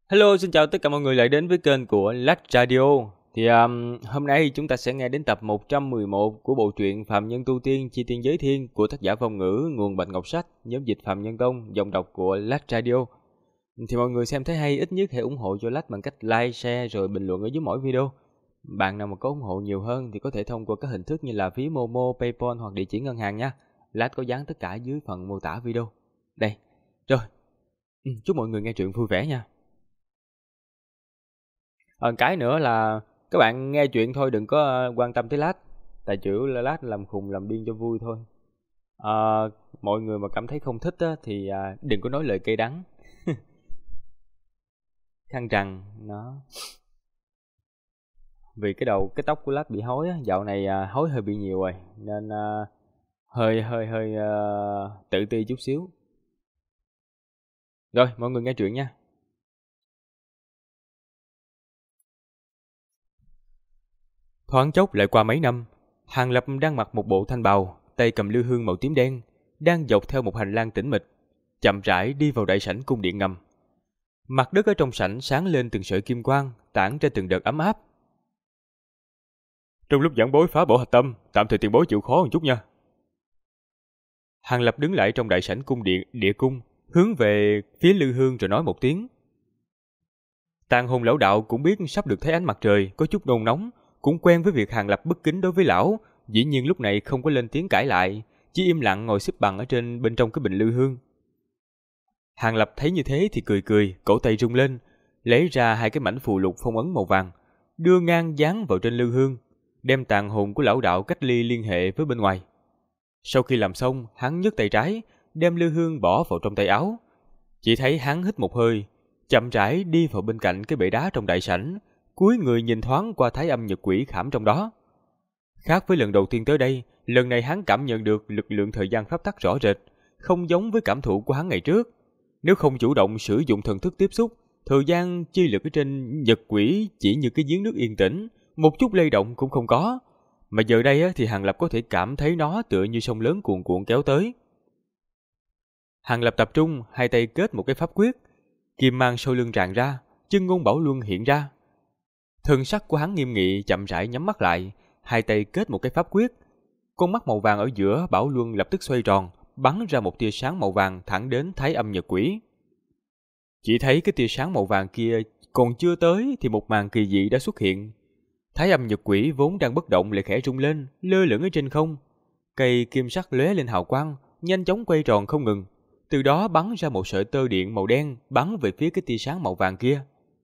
Hello, xin chào tất cả mọi người lại đến với kênh của Lách Radio. Hôm nay chúng ta sẽ nghe đến tập 111 của bộ truyện Phạm Nhân Tu Tiên Chi Tiên Giới Thiên của tác giả Phong Ngữ, nguồn Bạch Ngọc Sách, nhóm dịch Phạm Nhân Tông, giọng đọc của Lách Radio. Thì mọi người xem thấy hay, ít nhất hãy ủng hộ cho Lách bằng cách like, share rồi bình luận ở dưới mỗi video. Bạn nào mà có ủng hộ nhiều hơn thì có thể thông qua các hình thức như là ví Momo, PayPal hoặc địa chỉ ngân hàng nha. Lách có dán tất cả dưới phần mô tả video. Đây. Rồi. Chúc mọi người nghe truyện vui vẻ nha. Cái nữa là các bạn nghe chuyện thôi, đừng có quan tâm tới lát. Tại chữ là lát làm khùng làm điên cho vui thôi. Mọi người mà cảm thấy không thích á, thì đừng có nói lời cay đắng. Khăn rằng nó vì cái tóc của lát bị hối á, dạo này hối hơi bị nhiều rồi nên hơi tự ti chút xíu. Rồi mọi người nghe chuyện nha. Thoáng chốc lại qua mấy năm, Hàng Lập đang mặc một bộ thanh bào, tay cầm lư hương màu tím đen, đang dọc theo một hành lang tĩnh mịch, chậm rãi đi vào đại sảnh cung điện ngầm. Mặt đất ở trong sảnh sáng lên từng sợi kim quang, tản ra từng đợt ấm áp. Trong lúc giảng bối phá bỏ hạch tâm, tạm thời tiền bối chịu khó một chút nha. Hàng Lập đứng lại trong đại sảnh cung điện địa cung, hướng về phía lư hương rồi nói một tiếng. Tàn hồn lão đạo cũng biết sắp được thấy ánh mặt trời, có chút nôn nóng, cũng quen với việc Hàng Lập bất kính đối với lão, dĩ nhiên lúc này không có lên tiếng cãi lại, chỉ im lặng ngồi xếp bằng ở bên trong cái bình lư hương. Hàng Lập thấy như thế thì cười cười, cổ tay rung lên, lấy ra hai cái mảnh phù lục phong ấn màu vàng, đưa ngang dán vào trên lư hương, đem tàn hồn của lão đạo cách ly liên hệ với bên ngoài. Sau khi làm xong, hắn nhấc tay trái, đem lư hương bỏ vào trong tay áo. Chỉ thấy hắn hít một hơi, chậm rãi đi vào bên cạnh cái bệ đá trong đại sảnh, cúi người nhìn thoáng qua thái âm nhật quỷ khảm trong đó. Khác với lần đầu tiên tới đây, lần này hắn cảm nhận được lực lượng thời gian pháp tắc rõ rệt, không giống với cảm thụ của hắn ngày trước. Nếu không chủ động sử dụng thần thức tiếp xúc, thời gian chi lực ở trên nhật quỷ chỉ như cái giếng nước yên tĩnh, một chút lay động cũng không có. Mà giờ đây thì Hàng Lập có thể cảm thấy nó tựa như sông lớn cuồn cuộn kéo tới. Hàng Lập tập trung, hai tay kết một cái pháp quyết, kim mang sau lưng tràn ra, chân ngôn bảo luân hiện ra. Thân sắc của hắn nghiêm nghị, chậm rãi nhắm mắt lại, hai tay kết một cái pháp quyết. Con mắt màu vàng ở giữa bảo luân lập tức xoay tròn, bắn ra một tia sáng màu vàng thẳng đến thái âm nhật quỷ. Chỉ thấy cái tia sáng màu vàng kia còn chưa tới thì một màn kỳ dị đã xuất hiện. Thái âm nhật quỷ vốn đang bất động lại khẽ rung lên, lơ lửng ở trên không. Cây kim sắc lóe lên hào quang, nhanh chóng quay tròn không ngừng. Từ đó bắn ra một sợi tơ điện màu đen bắn về phía cái tia sáng màu vàng kia.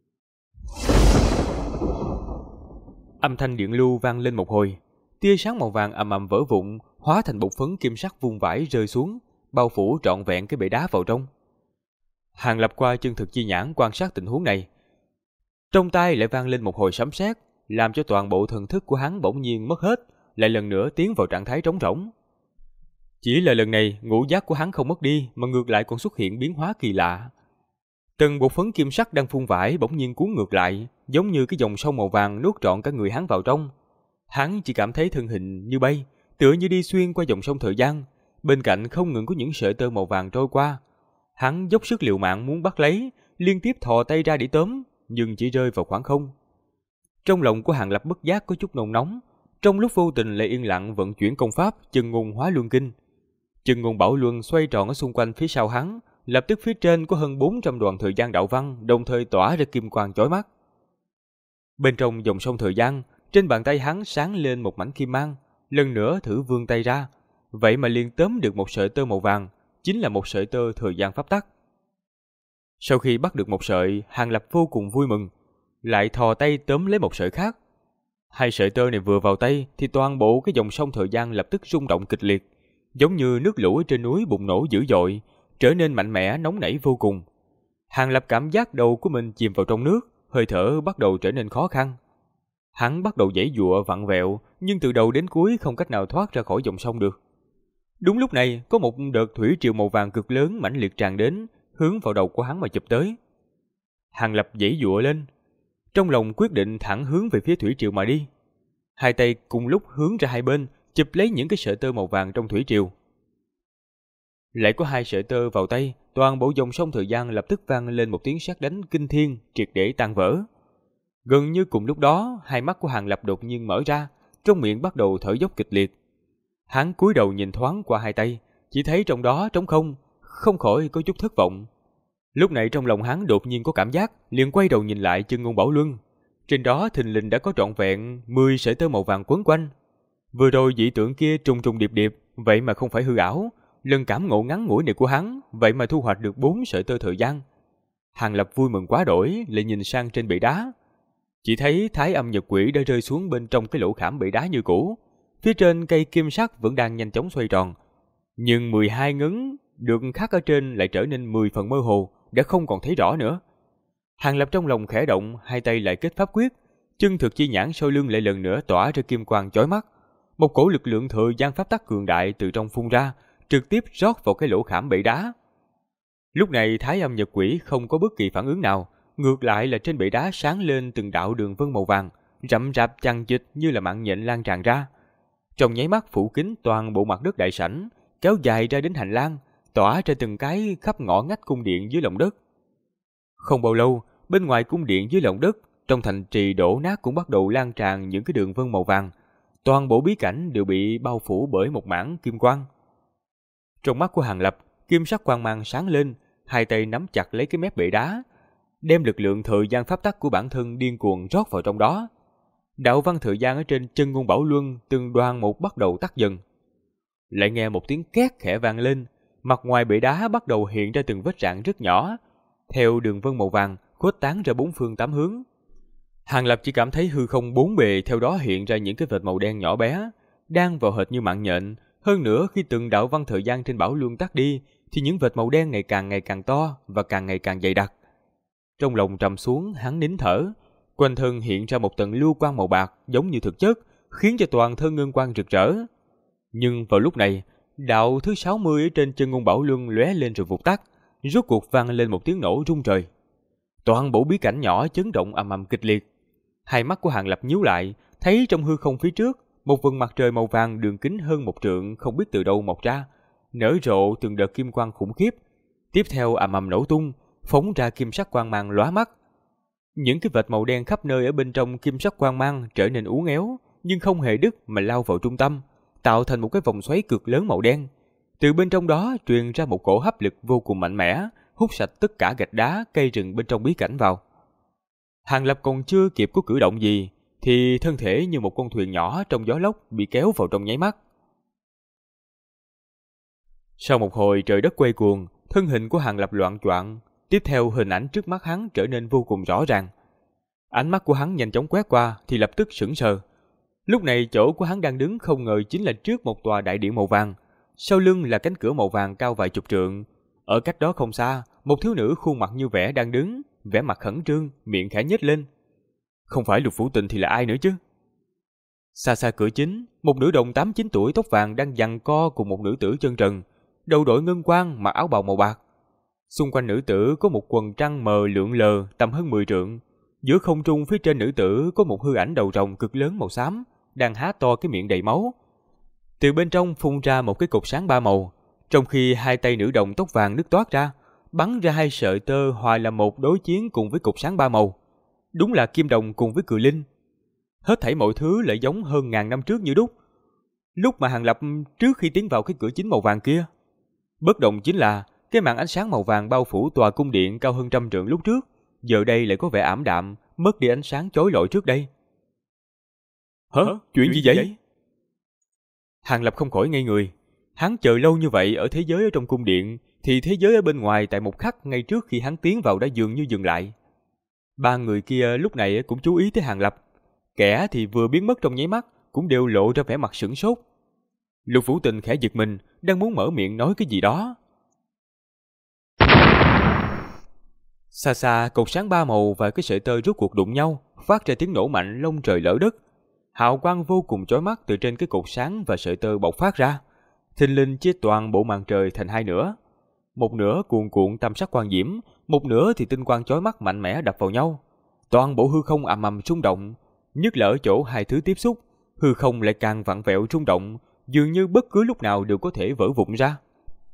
Âm thanh điện lưu vang lên một hồi, tia sáng màu vàng ầm ầm vỡ vụn, hóa thành bột phấn kim sắc vuông vãi rơi xuống, bao phủ trọn vẹn cái bệ đá vào trong. Hàng Lập qua chân thực chi nhãn quan sát tình huống này. Trong tai lại vang lên một hồi sấm sét, làm cho toàn bộ thần thức của hắn bỗng nhiên mất hết, lại lần nữa tiến vào trạng thái trống rỗng. Chỉ là lần này, ngũ giác của hắn không mất đi, mà ngược lại còn xuất hiện biến hóa kỳ lạ. Từng bột phấn kim sắc đang phun vãi bỗng nhiên cuốn ngược lại, giống như cái dòng sông màu vàng nuốt trọn cả người hắn vào trong. Hắn chỉ cảm thấy thân hình như bay, tựa như đi xuyên qua dòng sông thời gian, bên cạnh không ngừng có những sợi tơ màu vàng trôi qua. Hắn dốc sức liều mạng muốn bắt lấy, liên tiếp thò tay ra để tóm, nhưng chỉ rơi vào khoảng không. Trong lòng của Hàng Lập bất giác có chút nôn nóng, trong lúc vô tình lại yên lặng vận chuyển công pháp Chân Ngôn Hóa Luân Kinh. Chân Ngôn Bảo Luân xoay tròn ở xung quanh phía sau hắn, lập tức phía trên có hơn 400 đoạn thời gian đạo văn đồng thời tỏa ra kim quang chói mắt. Bên trong dòng sông thời gian, trên bàn tay hắn sáng lên một mảnh kim mang, lần nữa thử vươn tay ra, vậy mà liền tóm được một sợi tơ màu vàng, chính là một sợi tơ thời gian pháp tắc. Sau khi bắt được một sợi, Hàng Lập vô cùng vui mừng, lại thò tay tóm lấy một sợi khác. Hai sợi tơ này vừa vào tay thì toàn bộ cái dòng sông thời gian lập tức rung động kịch liệt, giống như nước lũ ở trên núi bùng nổ dữ dội, trở nên mạnh mẽ nóng nảy vô cùng. Hàng Lập cảm giác đầu của mình chìm vào trong nước, hơi thở bắt đầu trở nên khó khăn. Hắn bắt đầu giãy giụa vặn vẹo, nhưng từ đầu đến cuối không cách nào thoát ra khỏi dòng sông được. Đúng lúc này, có một đợt thủy triều màu vàng cực lớn mãnh liệt tràn đến, hướng vào đầu của hắn mà chụp tới. Hàng Lập giãy giụa lên, trong lòng quyết định thẳng hướng về phía thủy triều mà đi. Hai tay cùng lúc hướng ra hai bên, chụp lấy những cái sợi tơ màu vàng trong thủy triều. Lại có 2 sợi tơ vào tay, toàn bộ dòng sông thời gian lập tức vang lên một tiếng sét đánh kinh thiên, triệt để tan vỡ. Gần như cùng lúc đó, hai mắt của Hàng Lập đột nhiên mở ra, trong miệng bắt đầu thở dốc kịch liệt. Hắn cúi đầu nhìn thoáng qua 2 tay, chỉ thấy trong đó trống không, không khỏi có chút thất vọng. Lúc này trong lòng hắn đột nhiên có cảm giác, liền quay đầu nhìn lại chân ngôn bảo luân. Trên đó thình lình đã có trọn vẹn 10 sợi tơ màu vàng quấn quanh. Vừa rồi dị tượng kia trùng trùng điệp điệp, vậy mà không phải hư ảo. Lần cảm ngộ ngắn ngủi này của hắn, vậy mà thu hoạch được 4 sợi tơ thời gian. Hàng Lập vui mừng quá đổi, lại nhìn sang trên bệ đá. Chỉ thấy Thái Âm Nhật Quỷ đã rơi xuống bên trong cái lỗ khảm bệ đá như cũ. Phía trên cây kim sắc vẫn đang nhanh chóng xoay tròn. Nhưng 12 ngấn được khắc ở trên lại trở nên 10 phần mơ hồ, đã không còn thấy rõ nữa. Hàng Lập trong lòng khẽ động, 2 tay lại kết pháp quyết, chân thực chi nhãn sau lưng lại lần nữa tỏa ra kim quang chói mắt. Một cổ lực lượng thời gian pháp tắc cường đại từ trong phun ra, trực tiếp rót vào cái lỗ khảm bệ đá. Lúc này Thái Âm Nhật Quỷ không có bất kỳ phản ứng nào, ngược lại là trên bệ đá sáng lên từng đạo đường vân màu vàng, rậm rạp chằng chịt như là mạng nhện lan tràn ra. Trong nháy mắt phủ kín toàn bộ mặt đất đại sảnh, kéo dài ra đến hành lang, tỏa ra từng cái khắp ngõ ngách cung điện dưới lòng đất. Không bao lâu, bên ngoài cung điện dưới lòng đất, trong thành trì đổ nát cũng bắt đầu lan tràn những cái đường vân màu vàng. Toàn bộ bí cảnh đều bị bao phủ bởi một mảng kim quang. Trong mắt của Hàng Lập, kim sắc quang mang sáng lên, 2 tay nắm chặt lấy cái mép bệ đá, đem lực lượng thời gian pháp tắc của bản thân điên cuồng rót vào trong đó. Đạo văn thời gian ở trên chân ngôn bảo luân từng đoàn một bắt đầu tắt dần. Lại nghe một tiếng két khẽ vang lên, mặt ngoài bệ đá bắt đầu hiện ra từng vết rạn rất nhỏ, theo đường vân màu vàng khuếch tán ra 4 phương 8 hướng. Hàng Lập chỉ cảm thấy hư không 4 bề theo đó hiện ra những cái vệt màu đen nhỏ bé, đang vào hệt như mạng nhện. Hơn nữa khi từng đạo văn thời gian trên bảo luân tắt đi, thì những vệt màu đen ngày càng to và càng ngày càng dày đặc. Trong lòng trầm xuống, hắn nín thở, quanh thân hiện ra một tầng lưu quang màu bạc giống như thực chất, khiến cho toàn thân ngân quang rực rỡ. Nhưng vào lúc này, đạo thứ 60 ở trên chân ngôn bảo luân lóe lên rồi vụt tắt, rốt cuộc vang lên một tiếng nổ rung trời. Toàn bộ bí cảnh nhỏ chấn động ầm ầm kịch liệt. Hai mắt của Hàng Lập nhíu lại, thấy trong hư không phía trước, một vầng mặt trời màu vàng đường kính hơn 1 trượng không biết từ đâu mọc ra, nở rộ từng đợt kim quang khủng khiếp. Tiếp theo ầm ầm nổ tung, phóng ra kim sắc quang mang lóa mắt. Những cái vệt màu đen khắp nơi ở bên trong kim sắc quang mang trở nên uốn éo, nhưng không hề đứt mà lao vào trung tâm, tạo thành một cái vòng xoáy cực lớn màu đen. Từ bên trong đó truyền ra một cổ hấp lực vô cùng mạnh mẽ, hút sạch tất cả gạch đá, cây rừng bên trong bí cảnh vào. Hàng Lập còn chưa kịp có cử động gì, thì thân thể như một con thuyền nhỏ trong gió lốc bị kéo vào trong nháy mắt. Sau một hồi trời đất quay cuồng, thân hình của Hàng Lập loạng choạng, tiếp theo hình ảnh trước mắt hắn trở nên vô cùng rõ ràng. Ánh mắt của hắn nhanh chóng quét qua thì lập tức sững sờ. Lúc này chỗ của hắn đang đứng không ngờ chính là trước một tòa đại điện màu vàng, sau lưng là cánh cửa màu vàng cao vài chục trượng. Ở cách đó không xa, một thiếu nữ khuôn mặt như vẽ đang đứng, vẻ mặt khẩn trương, miệng khẽ nhếch lên. Không phải Lục Phủ Tình thì là ai nữa chứ? Xa xa cửa chính, một nữ đồng 8-9 tuổi tóc vàng đang giằng co cùng một nữ tử chân trần, đầu đội ngân quang mặc áo bào màu bạc. Xung quanh nữ tử có một quần trăng mờ lượn lờ tầm hơn 10 trượng. Giữa không trung phía trên nữ tử có một hư ảnh đầu rồng cực lớn màu xám, đang há to cái miệng đầy máu. Từ bên trong phun ra một cái cột sáng 3 màu, trong khi 2 tay nữ đồng tóc vàng nứt toát ra, bắn ra 2 sợi tơ hòa làm một đối chiến cùng với cột sáng 3 màu. Đúng là kim đồng cùng với cự linh. Hết thảy mọi thứ lại giống hơn ngàn năm trước như đúc. Lúc mà Hàng Lập trước khi tiến vào cái cửa chính màu vàng kia. Bất đồng chính là cái màn ánh sáng màu vàng bao phủ tòa cung điện cao hơn 100 trượng lúc trước, giờ đây lại có vẻ ảm đạm, mất đi ánh sáng chói lọi trước đây. Hả? Chuyện gì vậy? Hàng Lập không khỏi ngây người. Hắn chờ lâu như vậy ở thế giới ở trong cung điện, thì thế giới ở bên ngoài tại một khắc ngay trước khi hắn tiến vào đã dường như dừng lại. 3 người kia lúc này cũng chú ý tới Hàng Lập. Kẻ thì vừa biến mất trong nháy mắt, cũng đều lộ ra vẻ mặt sửng sốt. Lục Phủ Tình khẽ giật mình, đang muốn mở miệng nói cái gì đó. Xa xa, cột sáng 3 màu và cái sợi tơ rút cuộc đụng nhau, phát ra tiếng nổ mạnh lông trời lở đất. Hào quang vô cùng chói mắt từ trên cái cột sáng và sợi tơ bộc phát ra, thình lình chia toàn bộ màn trời thành 2 nửa. Một nửa cuồn cuộn tam sắc quang diễm, một nửa thì tinh quang chói mắt mạnh mẽ đập vào nhau. Toàn bộ hư không ầm ầm rung động, nhất là ở chỗ 2 thứ tiếp xúc, hư không lại càng vặn vẹo rung động, dường như bất cứ lúc nào đều có thể vỡ vụn ra.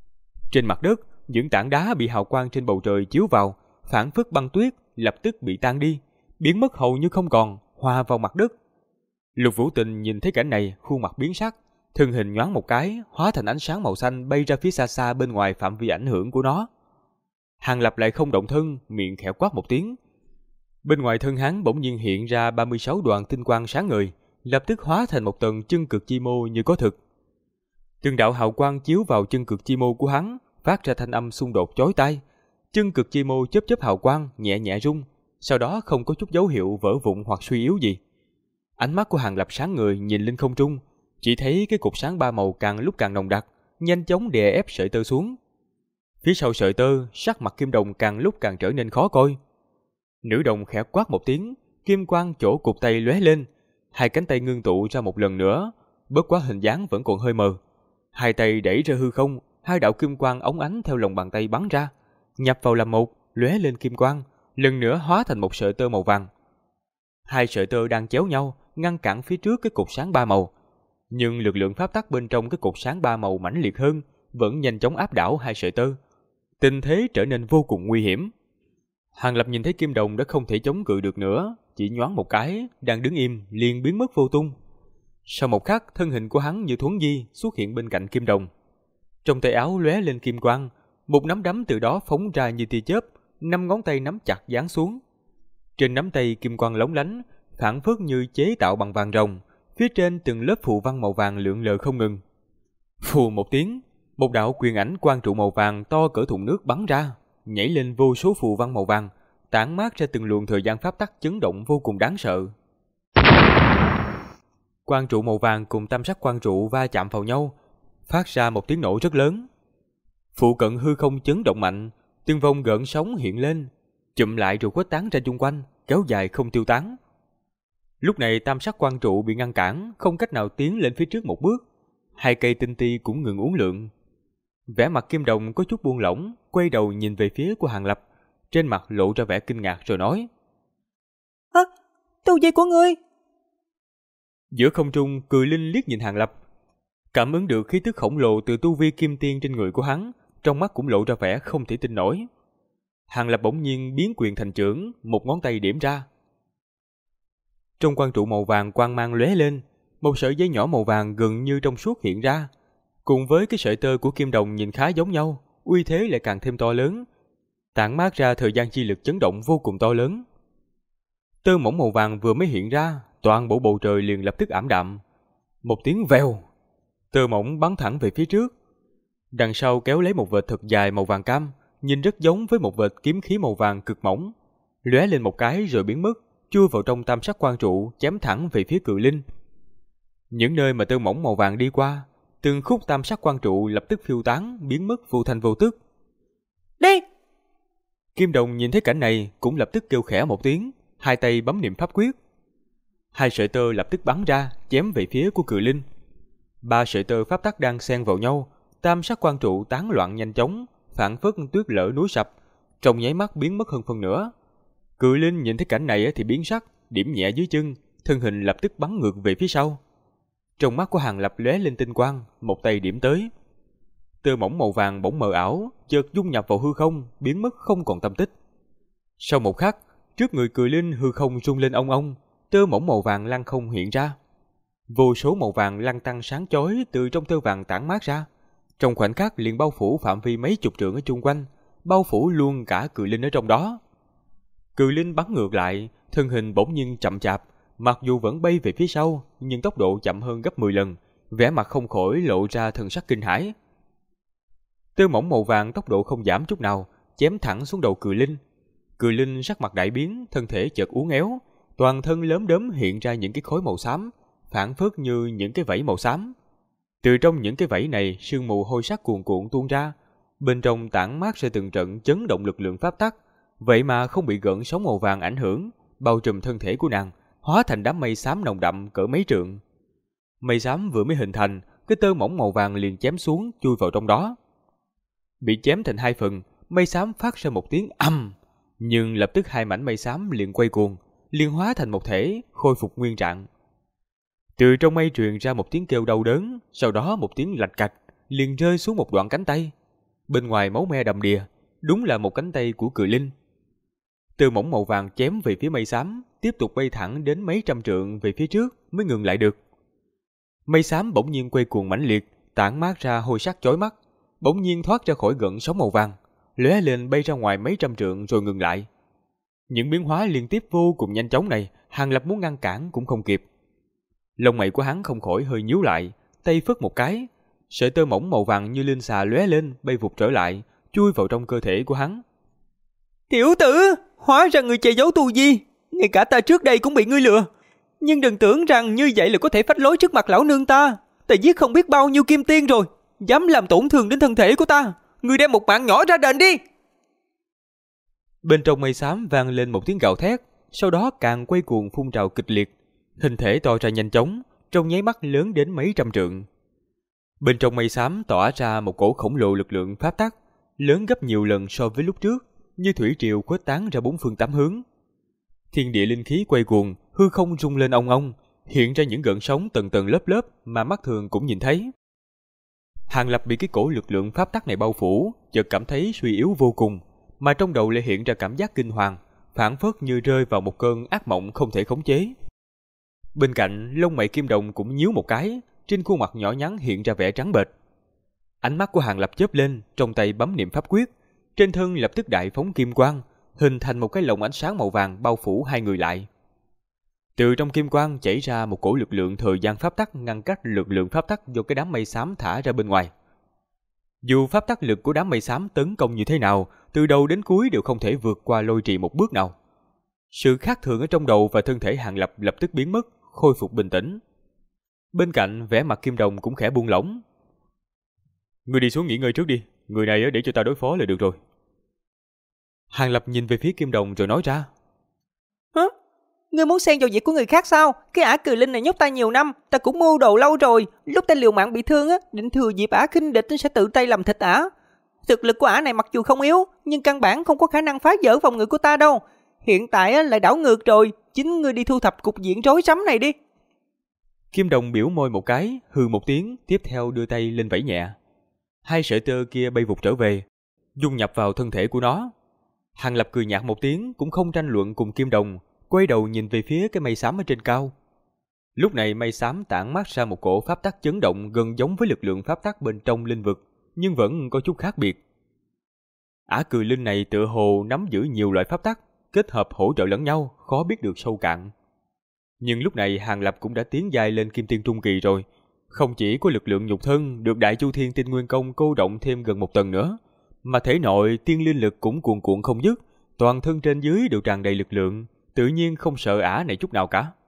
Trên mặt đất, những tảng đá bị hào quang trên bầu trời chiếu vào, phảng phất băng tuyết, lập tức bị tan đi, biến mất hầu như không còn, hòa vào mặt đất. Lục Vũ Tình nhìn thấy cảnh này, khuôn mặt biến sắc, thân hình nhoáng một cái, hóa thành ánh sáng màu xanh bay ra phía xa xa bên ngoài phạm vi ảnh hưởng của nó. Hàng Lập lại không động thân, miệng khẽ quát một tiếng. Bên ngoài thân hắn bỗng nhiên hiện ra 36 đoàn tinh quang sáng ngời, lập tức hóa thành một tầng chân cực chi mô như có thực. Từng đạo hào quang chiếu vào chân cực chi mô của hắn, phát ra thanh âm xung đột chói tai. Chân cực chi mô chớp chớp hào quang, nhẹ nhẹ rung, sau đó không có chút dấu hiệu vỡ vụn hoặc suy yếu gì. Ánh mắt của Hàng Lập sáng ngời nhìn lên không trung, chỉ thấy cái cục sáng ba màu càng lúc càng nồng đặc, nhanh chóng đè ép sợi tơ xuống. Phía sau sợi tơ, sắc mặt Kim Đồng càng lúc càng trở nên khó coi. Nữ đồng khẽ quát một tiếng, kim quang chỗ cụt tay lóe lên, hai cánh tay ngưng tụ ra một lần nữa, bất quá hình dáng vẫn còn hơi mờ. Hai tay đẩy ra hư không, hai đạo kim quang óng ánh theo lòng bàn tay bắn ra, nhập vào làm một, lóe lên kim quang, lần nữa hóa thành một sợi tơ màu vàng. Hai sợi tơ đang chéo nhau, ngăn cản phía trước cái cột sáng ba màu, nhưng lực lượng pháp tắc bên trong cái cột sáng ba màu mãnh liệt hơn, vẫn nhanh chóng áp đảo hai sợi tơ. Tình thế trở nên vô cùng nguy hiểm. Hàng Lập nhìn thấy Kim Đồng đã không thể chống cự được nữa, chỉ nhoáng một cái, đang đứng im liền biến mất vô tung. Sau một khắc, thân hình của hắn như thuấn di xuất hiện bên cạnh Kim Đồng. Trong tay áo lóe lên kim quang, một nắm đấm từ đó phóng ra như tia chớp, 5 ngón tay nắm chặt giáng xuống. Trên nắm tay kim quang lóng lánh, phảng phất như chế tạo bằng vàng ròng, phía trên từng lớp phù văn màu vàng lượn lờ không ngừng. Phù một tiếng, một đạo quyền ảnh quang trụ màu vàng to cỡ thùng nước bắn ra, nhảy lên vô số phù văn màu vàng, tản mát ra từng luồng thời gian pháp tắc chấn động vô cùng đáng sợ. Quang trụ màu vàng cùng tam sắc quang trụ va chạm vào nhau, phát ra một tiếng nổ rất lớn. Phụ cận hư không chấn động mạnh, từng vòng gợn sóng hiện lên, chụm lại rồi khuếch tán ra chung quanh, kéo dài không tiêu tán. Lúc này tam sắc quang trụ bị ngăn cản, không cách nào tiến lên phía trước một bước. Hai cây tinh ti cũng ngừng uốn lượn. Vẻ mặt Kim Đồng có chút buông lỏng, quay đầu nhìn về phía của Hàng Lập, trên mặt lộ ra vẻ kinh ngạc rồi nói: Tu vi của ngươi? Giữa không trung, Cười Linh liếc nhìn Hàng Lập, cảm ứng được khí tức khổng lồ từ tu vi kim tiên trên người của hắn, trong mắt cũng lộ ra vẻ không thể tin nổi. Hàng Lập bỗng nhiên biến quyền thành chưởng, một ngón tay điểm ra. Trong quang trụ màu vàng quang mang lóe lên, một sợi dây nhỏ màu vàng gần như trong suốt hiện ra, cùng với cái sợi tơ của Kim Đồng nhìn khá giống nhau, uy thế lại càng thêm to lớn, tản mát ra thời gian chi lực chấn động vô cùng to lớn. Tơ mỏng màu vàng vừa mới hiện ra, toàn bộ bầu trời liền lập tức ảm đạm. Một tiếng vèo, tơ mỏng bắn thẳng về phía trước. Đằng sau kéo lấy một vệt thật dài màu vàng cam, nhìn rất giống với một vệt kiếm khí màu vàng cực mỏng, lóe lên một cái rồi biến mất, chui vào trong tam sắc quang trụ, chém thẳng về phía Cự Linh. Những nơi mà tơ mỏng màu vàng đi qua, từng khúc tam sắc quang trụ lập tức phiêu tán, biến mất vô thành vô tức. Đi! Kim Đồng nhìn thấy cảnh này cũng lập tức kêu khẽ một tiếng, hai tay bấm niệm pháp quyết. Hai sợi tơ lập tức bắn ra, chém về phía của Cự Linh. Ba sợi tơ pháp tắc đang xen vào nhau, tam sắc quang trụ tán loạn nhanh chóng, phảng phất tuyết lở núi sập, trong nháy mắt biến mất hơn phân nửa. Cự Linh nhìn thấy cảnh này thì biến sắc, điểm nhẹ dưới chân, thân hình lập tức bắn ngược về phía sau. Trong mắt của Hàng Lập lóe lên tinh quang, một tay điểm tới. Tơ mỏng màu vàng bỗng mờ ảo, chợt dung nhập vào hư không, biến mất không còn tâm tích. Sau một khắc, trước người Cự Linh hư không rung lên ong ong, tơ mỏng màu vàng lăng không hiện ra. Vô số màu vàng lăn tăn sáng chói từ trong tơ vàng tản mát ra, trong khoảnh khắc liền bao phủ phạm vi mấy chục trượng ở chung quanh, bao phủ luôn cả Cự Linh ở trong đó. Cự Linh bắn ngược lại, thân hình bỗng nhiên chậm chạp, mặc dù vẫn bay về phía sau, nhưng tốc độ chậm hơn gấp 10 lần, vẻ mặt không khỏi lộ ra thần sắc kinh hãi. Tơ mỏng màu vàng tốc độ không giảm chút nào, chém thẳng xuống đầu Cự Linh. Cự Linh sắc mặt đại biến, thân thể chợt uốn éo, toàn thân lốm đốm hiện ra những cái khối màu xám, phảng phất như những cái vảy màu xám. Từ trong những cái vảy này, sương mù hôi sắc cuồn cuộn tuôn ra, bên trong tản mát ra từng trận chấn động lực lượng pháp tắc, vậy mà không bị gợn sóng màu vàng ảnh hưởng, bao trùm thân thể của nàng, hóa thành đám mây xám nồng đậm cỡ mấy trượng. Mây xám vừa mới hình thành, cái tơ mỏng màu vàng liền chém xuống chui vào trong đó. Bị chém thành hai phần, mây xám phát ra một tiếng ầm, nhưng lập tức hai mảnh mây xám liền quay cuồng, liền hóa thành một thể, khôi phục nguyên trạng. Từ trong mây truyền ra một tiếng kêu đau đớn, sau đó một tiếng lạch cạch, liền rơi xuống một đoạn cánh tay. Bên ngoài máu me đầm đìa, đúng là một cánh tay của cự linh. Từ mỏng màu vàng chém về phía mây xám, tiếp tục bay thẳng đến mấy trăm trượng về phía trước mới ngừng lại được. Mây xám bỗng nhiên quay cuồng mãnh liệt, tản mát ra hôi sắc chói mắt, bỗng nhiên thoát ra khỏi gợn sóng màu vàng, lóe lên bay ra ngoài mấy trăm trượng rồi ngừng lại. Những biến hóa liên tiếp vô cùng nhanh chóng này, Hàng Lập muốn ngăn cản cũng không kịp. Lông mày của hắn không khỏi hơi nhíu lại, tay phất một cái, sợi tơ mỏng màu vàng như linh xà lóe lên, bay vụt trở lại, chui vào trong cơ thể của hắn. Tiểu tử, hóa ra người che giấu tu vi, ngay cả ta trước đây cũng bị ngươi lừa. Nhưng đừng tưởng rằng như vậy là có thể phách lối trước mặt lão nương ta. Ta giết không biết bao nhiêu kim tiên rồi, dám làm tổn thương đến thân thể của ta, ngươi đem một mạng nhỏ ra đền đi. Bên trong mây xám vang lên một tiếng gào thét, sau đó càng quay cuồng phun trào kịch liệt, hình thể to ra nhanh chóng, trong nháy mắt lớn đến mấy trăm trượng. Bên trong mây xám tỏa ra một cổ khổng lồ lực lượng pháp tắc, lớn gấp nhiều lần so với lúc trước, như thủy triều khuếch tán ra bốn phương tám hướng. Thiên địa linh khí quay cuồng, hư không rung lên ong ong, hiện ra những gợn sóng tầng tầng lớp lớp mà mắt thường cũng nhìn thấy. Hàng Lập bị cái cổ lực lượng pháp tắc này bao phủ, chợt cảm thấy suy yếu vô cùng, mà trong đầu lại hiện ra cảm giác kinh hoàng, phảng phất như rơi vào một cơn ác mộng không thể khống chế. Bên cạnh, lông mày Kim Đồng cũng nhíu một cái, trên khuôn mặt nhỏ nhắn hiện ra vẻ trắng bệch. Ánh mắt của Hàng Lập chớp lên, trong tay bấm niệm pháp quyết, trên thân lập tức đại phóng kim quang, hình thành một cái lồng ánh sáng màu vàng bao phủ hai người lại. Từ trong kim quang chảy ra một cổ lực lượng thời gian pháp tắc ngăn cách lực lượng pháp tắc do cái đám mây xám thả ra bên ngoài. Dù pháp tắc lực của đám mây xám tấn công như thế nào, từ đầu đến cuối đều không thể vượt qua lôi trì một bước nào. Sự khác thường ở trong đầu và thân thể Hàng Lập lập tức biến mất, khôi phục bình tĩnh. Bên cạnh, vẻ mặt Kim Đồng cũng khẽ buông lỏng. Ngươi đi xuống nghỉ ngơi trước đi, người này để cho ta đối phó là được rồi. Hàng Lập nhìn về phía Kim Đồng rồi nói ra. Hả? Ngươi muốn xen vào việc của người khác sao? Cái ả cừ linh này nhốt ta nhiều năm, ta cũng mưu đồ lâu rồi. Lúc ta liều mạng bị thương á, định thừa dịp ả khinh địch sẽ tự tay làm thịt ả. Thực lực của ả này mặc dù không yếu, nhưng căn bản không có khả năng phá vỡ phòng ngự của ta đâu. Hiện tại á, lại đảo ngược rồi, chính ngươi đi thu thập cục diện rối rắm này đi. Kim Đồng biểu môi một cái, hừ một tiếng, tiếp theo đưa tay lên vẫy nhẹ. Hai sợi tơ kia bay vụt trở về, dung nhập vào thân thể của nó. Hàng Lập cười nhạt một tiếng, cũng không tranh luận cùng Kim Đồng, quay đầu nhìn về phía cái mây xám ở trên cao. Lúc này mây xám tản mát ra một cổ pháp tắc chấn động gần giống với lực lượng pháp tắc bên trong linh vực, nhưng vẫn có chút khác biệt. Ả cừ linh này tựa hồ nắm giữ nhiều loại pháp tắc, kết hợp hỗ trợ lẫn nhau, khó biết được sâu cạn. Nhưng lúc này Hàng Lập cũng đã tiến dài lên kim tiên trung kỳ rồi, không chỉ có lực lượng nhục thân được Đại Chu Thiên Tinh Nguyên Công cô động thêm gần một tầng nữa, mà thể nội tiên linh lực cũng cuồn cuộn không dứt, toàn thân trên dưới đều tràn đầy lực lượng, tự nhiên không sợ ả này chút nào cả.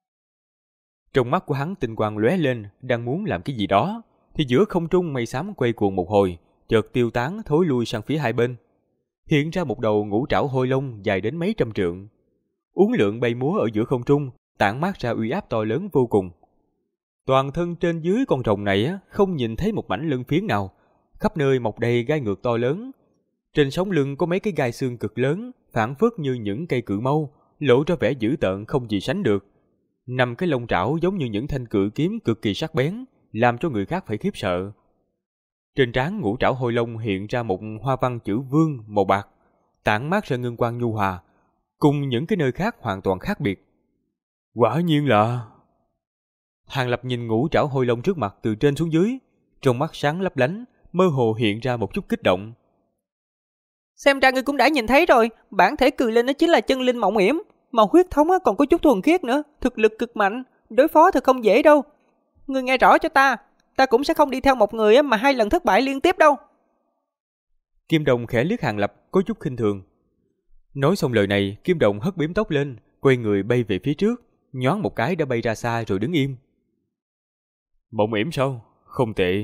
Trong mắt của hắn tinh quang lóe lên, đang muốn làm cái gì đó, thì giữa không trung mây xám quay cuồng một hồi, chợt tiêu tán thối lui sang phía hai bên. Hiện ra một đầu ngũ trảo hôi long dài đến mấy trăm trượng. Uốn lượn bay múa ở giữa không trung, tản mát ra uy áp to lớn vô cùng. Toàn thân trên dưới con rồng này không nhìn thấy một mảnh lân phiến nào, khắp nơi mọc đầy gai ngược to lớn. Trên sống lưng có mấy cái gai xương cực lớn, phảng phất như những cây cự mâu, lộ ra vẻ dữ tợn không gì sánh được. Năm cái lông trảo giống như những thanh cự kiếm cực kỳ sắc bén, làm cho người khác phải khiếp sợ. Trên trán ngũ trảo hôi long hiện ra một hoa văn chữ vương màu bạc, tản mát ra ngân quang nhu hòa, cùng những cái nơi khác hoàn toàn khác biệt. Quả nhiên là... Hàng Lập nhìn ngũ trảo hôi long trước mặt từ trên xuống dưới, trong mắt sáng lấp lánh, mơ hồ hiện ra một chút kích động. Xem ra ngươi cũng đã nhìn thấy rồi, bản thể cừ linh đó chính là chân linh mộng yểm, mà huyết thống còn có chút thuần khiết nữa, thực lực cực mạnh, đối phó thật không dễ đâu. Ngươi nghe rõ cho ta cũng sẽ không đi theo một người mà 2 lần thất bại liên tiếp đâu. Kim Đồng khẽ liếc Hàng Lập có chút khinh thường. Nói xong lời này, Kim Đồng hất bím tóc lên, quay người bay về phía trước, nhoáng một cái đã bay ra xa rồi đứng im. Mộng yểm sao? Không tệ.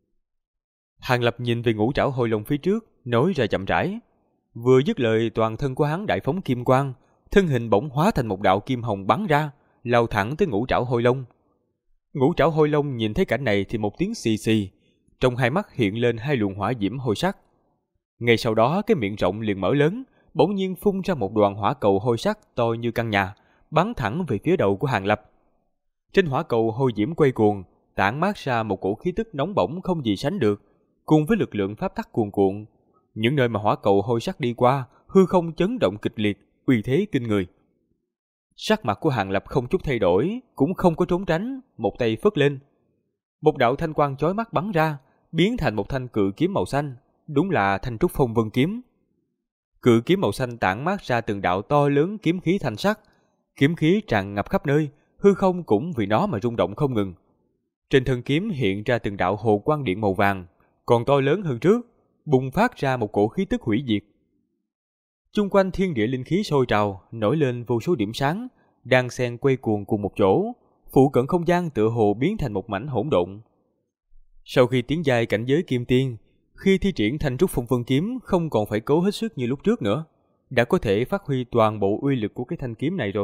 Hàng Lập nhìn về ngũ trảo hôi long phía trước, nói ra chậm rãi. Vừa dứt lời, toàn thân của hắn đại phóng kim quang, thân hình bỗng hóa thành một đạo kim hồng bắn ra, lao thẳng tới ngũ trảo hôi long. Ngũ trảo hôi long nhìn thấy cảnh này thì một tiếng xì xì, trong hai mắt hiện lên 2 luồng hỏa diễm hôi sắc. Ngay sau đó cái miệng rộng liền mở lớn, bỗng nhiên phun ra một đoàn hỏa cầu hôi sắc to như căn nhà, bắn thẳng về phía đầu của Hàng Lập. Trên hỏa cầu hôi diễm quay cuồng, tản mát ra một cổ khí tức nóng bỏng không gì sánh được, cùng với lực lượng pháp tắc cuồn cuộn. Những nơi mà hỏa cầu hôi sắc đi qua, hư không chấn động kịch liệt, uy thế kinh người. Sắc mặt của Hàng Lập không chút thay đổi, cũng không có trốn tránh, một tay phất lên. Một đạo thanh quang chói mắt bắn ra, biến thành một thanh cự kiếm màu xanh, đúng là thanh trúc phong vân kiếm. Cự kiếm màu xanh tản mát ra từng đạo to lớn kiếm khí thanh sắc, kiếm khí tràn ngập khắp nơi, hư không cũng vì nó mà rung động không ngừng. Trên thân kiếm hiện ra từng đạo hồ quang điện màu vàng, còn to lớn hơn trước, bùng phát ra một cổ khí tức hủy diệt. Chung quanh thiên địa linh khí sôi trào, nổi lên vô số điểm sáng, đang xen quay cuồng cùng một chỗ, phụ cận không gian tựa hồ biến thành một mảnh hỗn độn. Sau khi tiến giai cảnh giới kim tiên, khi thi triển thanh trúc phong vân kiếm không còn phải cố hết sức như lúc trước nữa, đã có thể phát huy toàn bộ uy lực của cái thanh kiếm này rồi.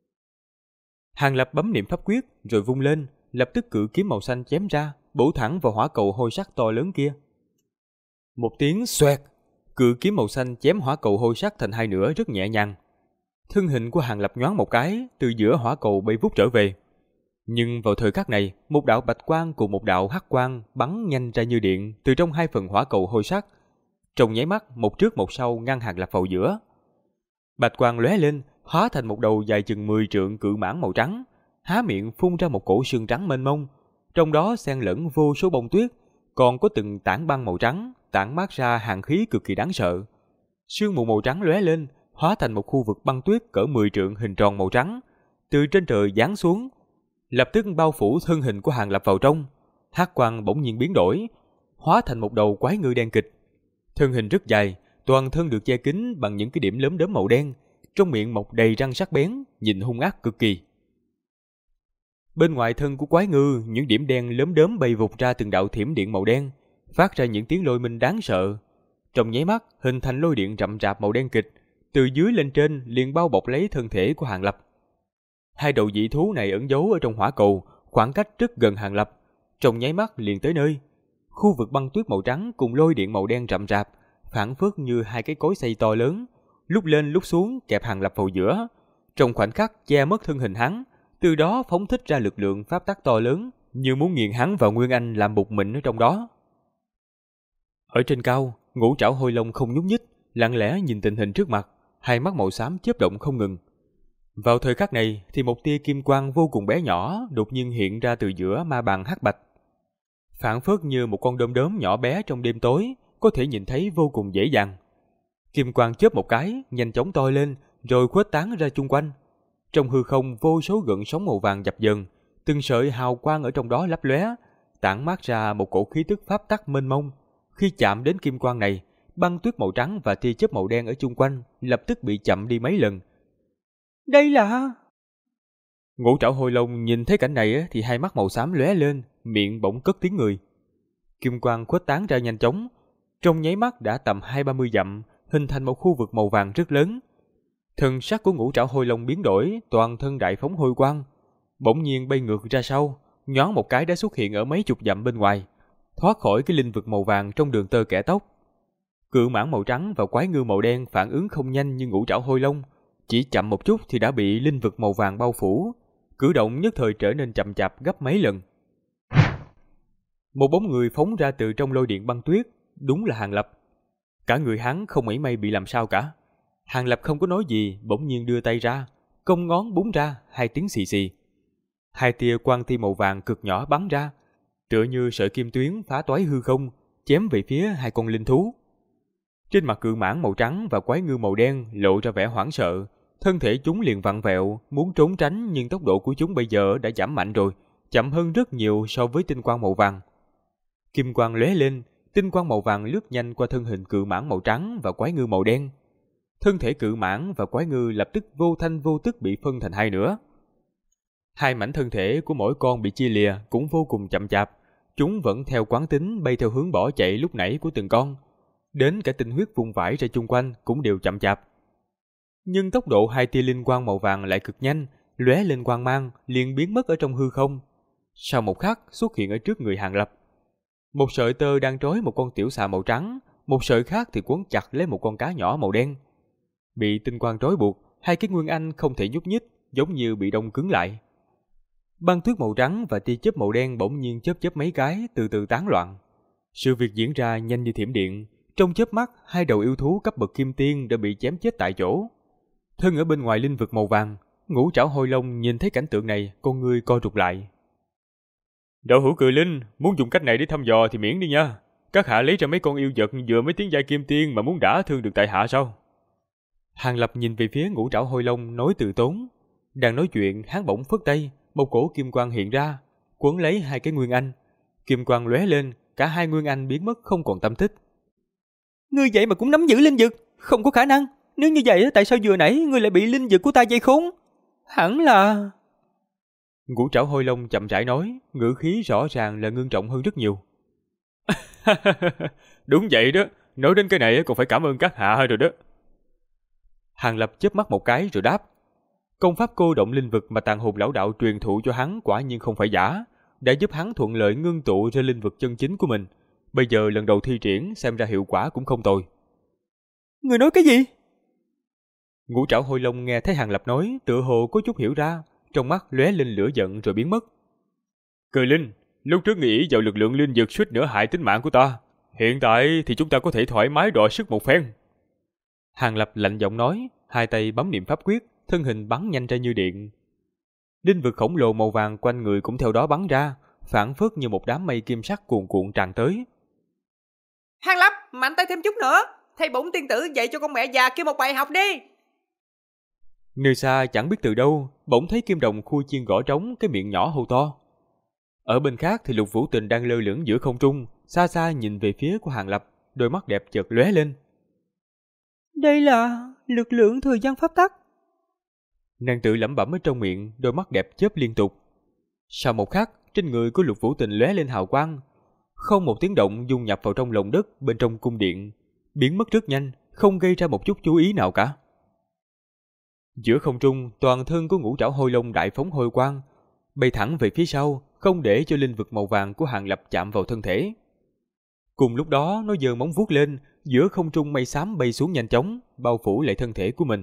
Hàng Lập bấm niệm pháp quyết rồi vung lên, lập tức cự kiếm màu xanh chém ra, bổ thẳng vào hỏa cầu hôi sắc to lớn kia. Một tiếng xoẹt, cự kiếm màu xanh chém hỏa cầu hôi sắc thành hai nửa rất nhẹ nhàng. Thân hình của Hàng Lập nhoáng một cái, từ giữa hỏa cầu bay vút trở về. Nhưng vào thời khắc này, một đạo bạch quang cùng một đạo hắc quang bắn nhanh ra như điện từ trong hai phần hỏa cầu hôi sắc. Trong nháy mắt, một trước một sau ngăn Hàng Lập vào giữa. Bạch quang lóe lên, hóa thành một đầu dài chừng 10 trượng cự mãng màu trắng, há miệng phun ra một cổ sương trắng mênh mông, trong đó xen lẫn vô số bông tuyết, còn có từng tảng băng màu trắng tản mát ra hàn khí cực kỳ đáng sợ. Sương mù màu trắng lóe lên, hóa thành một khu vực băng tuyết cỡ 10 trượng hình tròn màu trắng, từ trên trời giáng xuống, lập tức bao phủ thân hình của Hàng Lập vào trong. Hắc quang bỗng nhiên biến đổi, hóa thành một đầu quái ngư đen kịch. Thân hình rất dài, toàn thân được che kín bằng những cái điểm lốm đốm màu đen, trong miệng mọc đầy răng sắc bén, nhìn hung ác cực kỳ. Bên ngoài thân của quái ngư, những điểm đen lốm đốm bay vụt ra từng đạo thiểm điện màu đen, phát ra những tiếng lôi minh đáng sợ. Trong nháy mắt, hình thành lôi điện rậm rạp màu đen kịch, từ dưới lên trên liền bao bọc lấy thân thể của Hàng Lập. Hai đầu dị thú này ẩn giấu ở trong hỏa cầu, khoảng cách rất gần Hàng Lập, trong nháy mắt liền tới nơi. Khu vực băng tuyết màu trắng cùng lôi điện màu đen rậm rạp, phảng phất như hai cái cối xay to lớn, lúc lên lúc xuống kẹp Hàng Lập vào giữa, trong khoảnh khắc che mất thân hình hắn, từ đó phóng thích ra lực lượng pháp tắc to lớn, như muốn nghiền hắn vào nguyên anh làm bụt mịn ở trong đó. Ở trên cao, Ngũ Trảo Hôi Long không nhúc nhích, lặng lẽ nhìn tình hình trước mặt, hai mắt màu xám chớp động không ngừng. Vào thời khắc này thì một tia kim quang vô cùng bé nhỏ đột nhiên hiện ra từ giữa ma bàn hắc bạch, phảng phất như một con đom đóm nhỏ bé trong đêm tối, có thể nhìn thấy vô cùng dễ dàng. Kim quang chớp một cái, nhanh chóng to lên, rồi khuếch tán ra chung quanh. Trong hư không vô số gợn sóng màu vàng dập dần, từng sợi hào quang ở trong đó lấp lóe, tản mát ra một cổ khí tức pháp tắc mênh mông. Khi chạm đến kim quang này, băng tuyết màu trắng và tia chớp màu đen ở chung quanh lập tức bị chậm đi mấy lần. Đây là... Ngũ Trảo Hôi Long nhìn thấy cảnh này thì hai mắt màu xám lóe lên, miệng bỗng cất tiếng người. Kim quang khuếch tán ra nhanh chóng, trong nháy mắt đã tầm 20-30 dặm, hình thành một khu vực màu vàng rất lớn. Thân sắc của Ngũ Trảo Hôi Long biến đổi, toàn thân đại phóng hôi quang, bỗng nhiên bay ngược ra sau, nhoáng một cái đã xuất hiện ở mấy chục dặm bên ngoài, thoát khỏi cái linh vực màu vàng trong đường tơ kẻ tóc. Cự mãng màu trắng và quái ngư màu đen phản ứng không nhanh như Ngũ Trảo Hôi Long, chỉ chậm một chút thì đã bị linh vực màu vàng bao phủ, cử động nhất thời trở nên chậm chạp gấp mấy lần. Một bóng người phóng ra từ trong lôi điện băng tuyết, đúng là Hàng Lập. Cả người hắn không mảy may bị làm sao cả. Hàng Lập không có nói gì, bỗng nhiên đưa tay ra, cong ngón búng ra, hai tiếng xì xì. Hai tia quang ti màu vàng cực nhỏ bắn ra, tựa như sợi kim tuyến phá toái hư không, chém về phía hai con linh thú. Trên mặt cự mãng màu trắng và quái ngư màu đen lộ ra vẻ hoảng sợ, thân thể chúng liền vặn vẹo, muốn trốn tránh nhưng tốc độ của chúng bây giờ đã giảm mạnh rồi, chậm hơn rất nhiều so với tinh quang màu vàng. Kim quang lóe lên, tinh quang màu vàng lướt nhanh qua thân hình cự mãng màu trắng và quái ngư màu đen. Thân thể cự mãng và quái ngư lập tức vô thanh vô tức bị phân thành hai nửa. Hai mảnh thân thể của mỗi con bị chia lìa cũng vô cùng chậm chạp, chúng vẫn theo quán tính bay theo hướng bỏ chạy lúc nãy của từng con. Đến cả tinh huyết vùng vãi ra chung quanh cũng đều chậm chạp. Nhưng tốc độ hai tia linh quang màu vàng lại cực nhanh, lóe lên quang mang liền biến mất ở trong hư không. Sau một khắc xuất hiện ở trước người Hàng Lập. Một sợi tơ đang trói một con tiểu xà màu trắng, một sợi khác thì quấn chặt lấy một con cá nhỏ màu đen. Bị tinh quang trói buộc, hai cái nguyên anh không thể nhúc nhích, giống như bị đông cứng lại. Băng tuyết màu trắng và tia chớp màu đen bỗng nhiên chớp chớp mấy cái, từ từ tán loạn. Sự việc diễn ra nhanh như thiểm điện, trong chớp mắt, hai đầu yêu thú cấp bậc kim tiên đã bị chém chết tại chỗ. Thân ở bên ngoài linh vực màu vàng, Ngũ Trảo Hôi Long nhìn thấy cảnh tượng này, con ngươi co rụt lại. Đạo hữu Cự Linh, muốn dùng cách này để thăm dò thì miễn đi nha. Các hạ lấy ra mấy con yêu vật vừa mới tiến giai kim tiên mà muốn đả thương được tại hạ sao? Hàng Lập nhìn về phía Ngũ Trảo Hôi Long nói từ tốn. Đang nói chuyện, hắn bỗng phất tay, một cổ kim quang hiện ra, quấn lấy hai cái nguyên anh. Kim quang lóe lên, cả hai nguyên anh biến mất không còn tâm tích. Ngươi vậy mà cũng nắm giữ linh dực, không có khả năng. Nếu như vậy, tại sao vừa nãy ngươi lại bị linh dực của ta dây khốn? Hẳn là... Ngũ Trảo Hôi Long chậm rãi nói, ngữ khí rõ ràng là ngưng trọng hơn rất nhiều. Đúng vậy đó, nói đến cái này còn phải cảm ơn các hạ rồi đó. Hàng Lập chớp mắt một cái rồi đáp. Công pháp cô động linh vực mà Tàn Hồn lão đạo truyền thụ cho hắn quả nhiên không phải giả, đã giúp hắn thuận lợi ngưng tụ ra linh vực chân chính của mình. Bây giờ lần đầu thi triển xem ra hiệu quả cũng không tồi. Người nói cái gì? Ngũ Trảo Hôi Long nghe thấy Hàng Lập nói, tựa hồ có chút hiểu ra, trong mắt lóe lên lửa giận rồi biến mất. Cự Linh, lúc trước nghĩ vào lực lượng linh dược suýt nữa hại tính mạng của ta, hiện tại thì chúng ta có thể thoải mái đọ sức một phen. Hàng Lập lạnh giọng nói, hai tay bấm niệm pháp quyết, thân hình bắn nhanh ra như điện. Linh vực khổng lồ màu vàng quanh người cũng theo đó bắn ra, phảng phất như một đám mây kim sắc cuồn cuộn tràn tới. Hàng Lập, mạnh tay thêm chút nữa, thầy bổn tiên tử dạy cho con mẹ già kia một bài học đi. Nơi xa chẳng biết từ đâu, bỗng thấy Kim Đồng khui chiên gõ trống, cái miệng nhỏ hô to. Ở bên khác thì Lục Vũ Tình đang lơ lửng giữa không trung, xa xa nhìn về phía của Hàng Lập, đôi mắt đẹp chợt lóe lên. Đây là lực lượng thời gian pháp tắc. Nàng tự lẩm bẩm ở trong miệng, đôi mắt đẹp chớp liên tục. Sau một khắc, trên người của Lục Vũ Tình lóe lên hào quang, không một tiếng động dung nhập vào trong lòng đất bên trong cung điện, biến mất rất nhanh, không gây ra một chút chú ý nào cả. Giữa không trung, toàn thân của Ngũ Trảo Hôi Long đại phóng hôi quang, bay thẳng về phía sau, không để cho linh vực màu vàng của Hàng Lập chạm vào thân thể. Cùng lúc đó, nó giơ móng vuốt lên, giữa không trung mây xám bay xuống nhanh chóng, bao phủ lại thân thể của mình.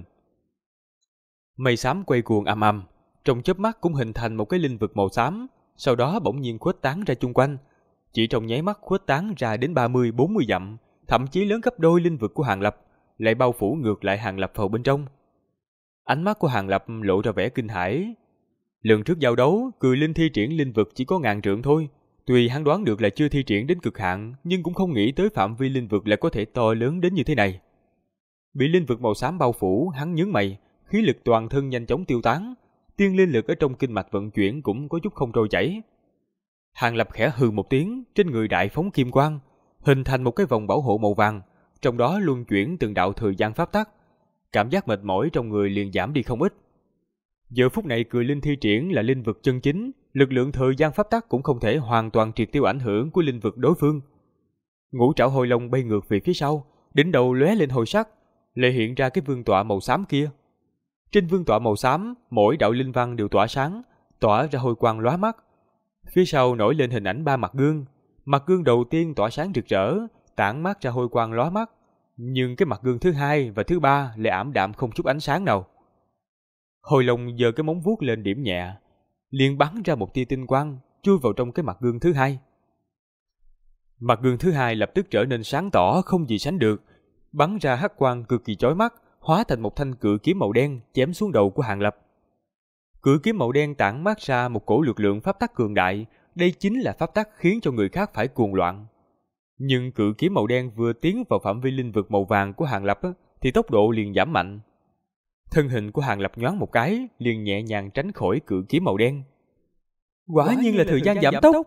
Mây xám quay cuồng ầm ầm, trong chớp mắt cũng hình thành một cái linh vực màu xám, sau đó bỗng nhiên khuếch tán ra chung quanh, chỉ trong nháy mắt khuếch tán ra đến 30-40 dặm, thậm chí lớn gấp đôi linh vực của Hàng Lập, lại bao phủ ngược lại Hàng Lập vào bên trong. Ánh mắt của Hàng Lập lộ ra vẻ kinh hãi. Lần trước giao đấu, Cười Linh thi triển linh vực chỉ có 1000 trượng thôi. Tuy hắn đoán được là chưa thi triển đến cực hạn, nhưng cũng không nghĩ tới phạm vi linh vực lại có thể to lớn đến như thế này. Bị linh vực màu xám bao phủ, hắn nhướng mày, khí lực toàn thân nhanh chóng tiêu tán, tiên linh lực ở trong kinh mạch vận chuyển cũng có chút không trôi chảy. Hàng Lập khẽ hừ một tiếng, trên người đại phóng kim quang, hình thành một cái vòng bảo hộ màu vàng, trong đó luân chuyển từng đạo thời gian pháp tắc. Cảm giác mệt mỏi trong người liền giảm đi không ít. Giờ phút này Cười Linh thi triển là linh vực chân chính, lực lượng thời gian pháp tắc cũng không thể hoàn toàn triệt tiêu ảnh hưởng của linh vực đối phương. Ngũ Trảo Hôi Long bay ngược về phía sau, đỉnh đầu lóe lên hồi sắc, lại hiện ra cái vương tọa màu xám kia. Trên vương tọa màu xám, mỗi đạo linh văn đều tỏa sáng, tỏa ra hồi quang lóa mắt. Phía sau nổi lên hình ảnh 3 mặt gương đầu tiên tỏa sáng rực rỡ, tản mát ra hồi quang lóa mắt. Nhưng cái mặt gương thứ hai và thứ ba lại ảm đạm không chút ánh sáng nào. Hồi Long giơ cái móng vuốt lên điểm nhẹ, liền bắn ra một tia tinh quang chui vào trong cái mặt gương thứ hai. Mặt gương thứ hai lập tức trở nên sáng tỏ không gì sánh được, bắn ra hắc quang cực kỳ chói mắt, hóa thành một thanh cự kiếm màu đen chém xuống đầu của Hàng Lập. Cự kiếm màu đen tản mát ra một cổ lực lượng pháp tắc cường đại, đây chính là pháp tắc khiến cho người khác phải cuồng loạn. Nhưng cự kiếm màu đen vừa tiến vào phạm vi linh vực màu vàng của Hàng Lập thì tốc độ liền giảm mạnh. Thân hình của Hàng Lập nhoáng một cái, liền nhẹ nhàng tránh khỏi cự kiếm màu đen. Quả nhiên là thời gian giảm tốc.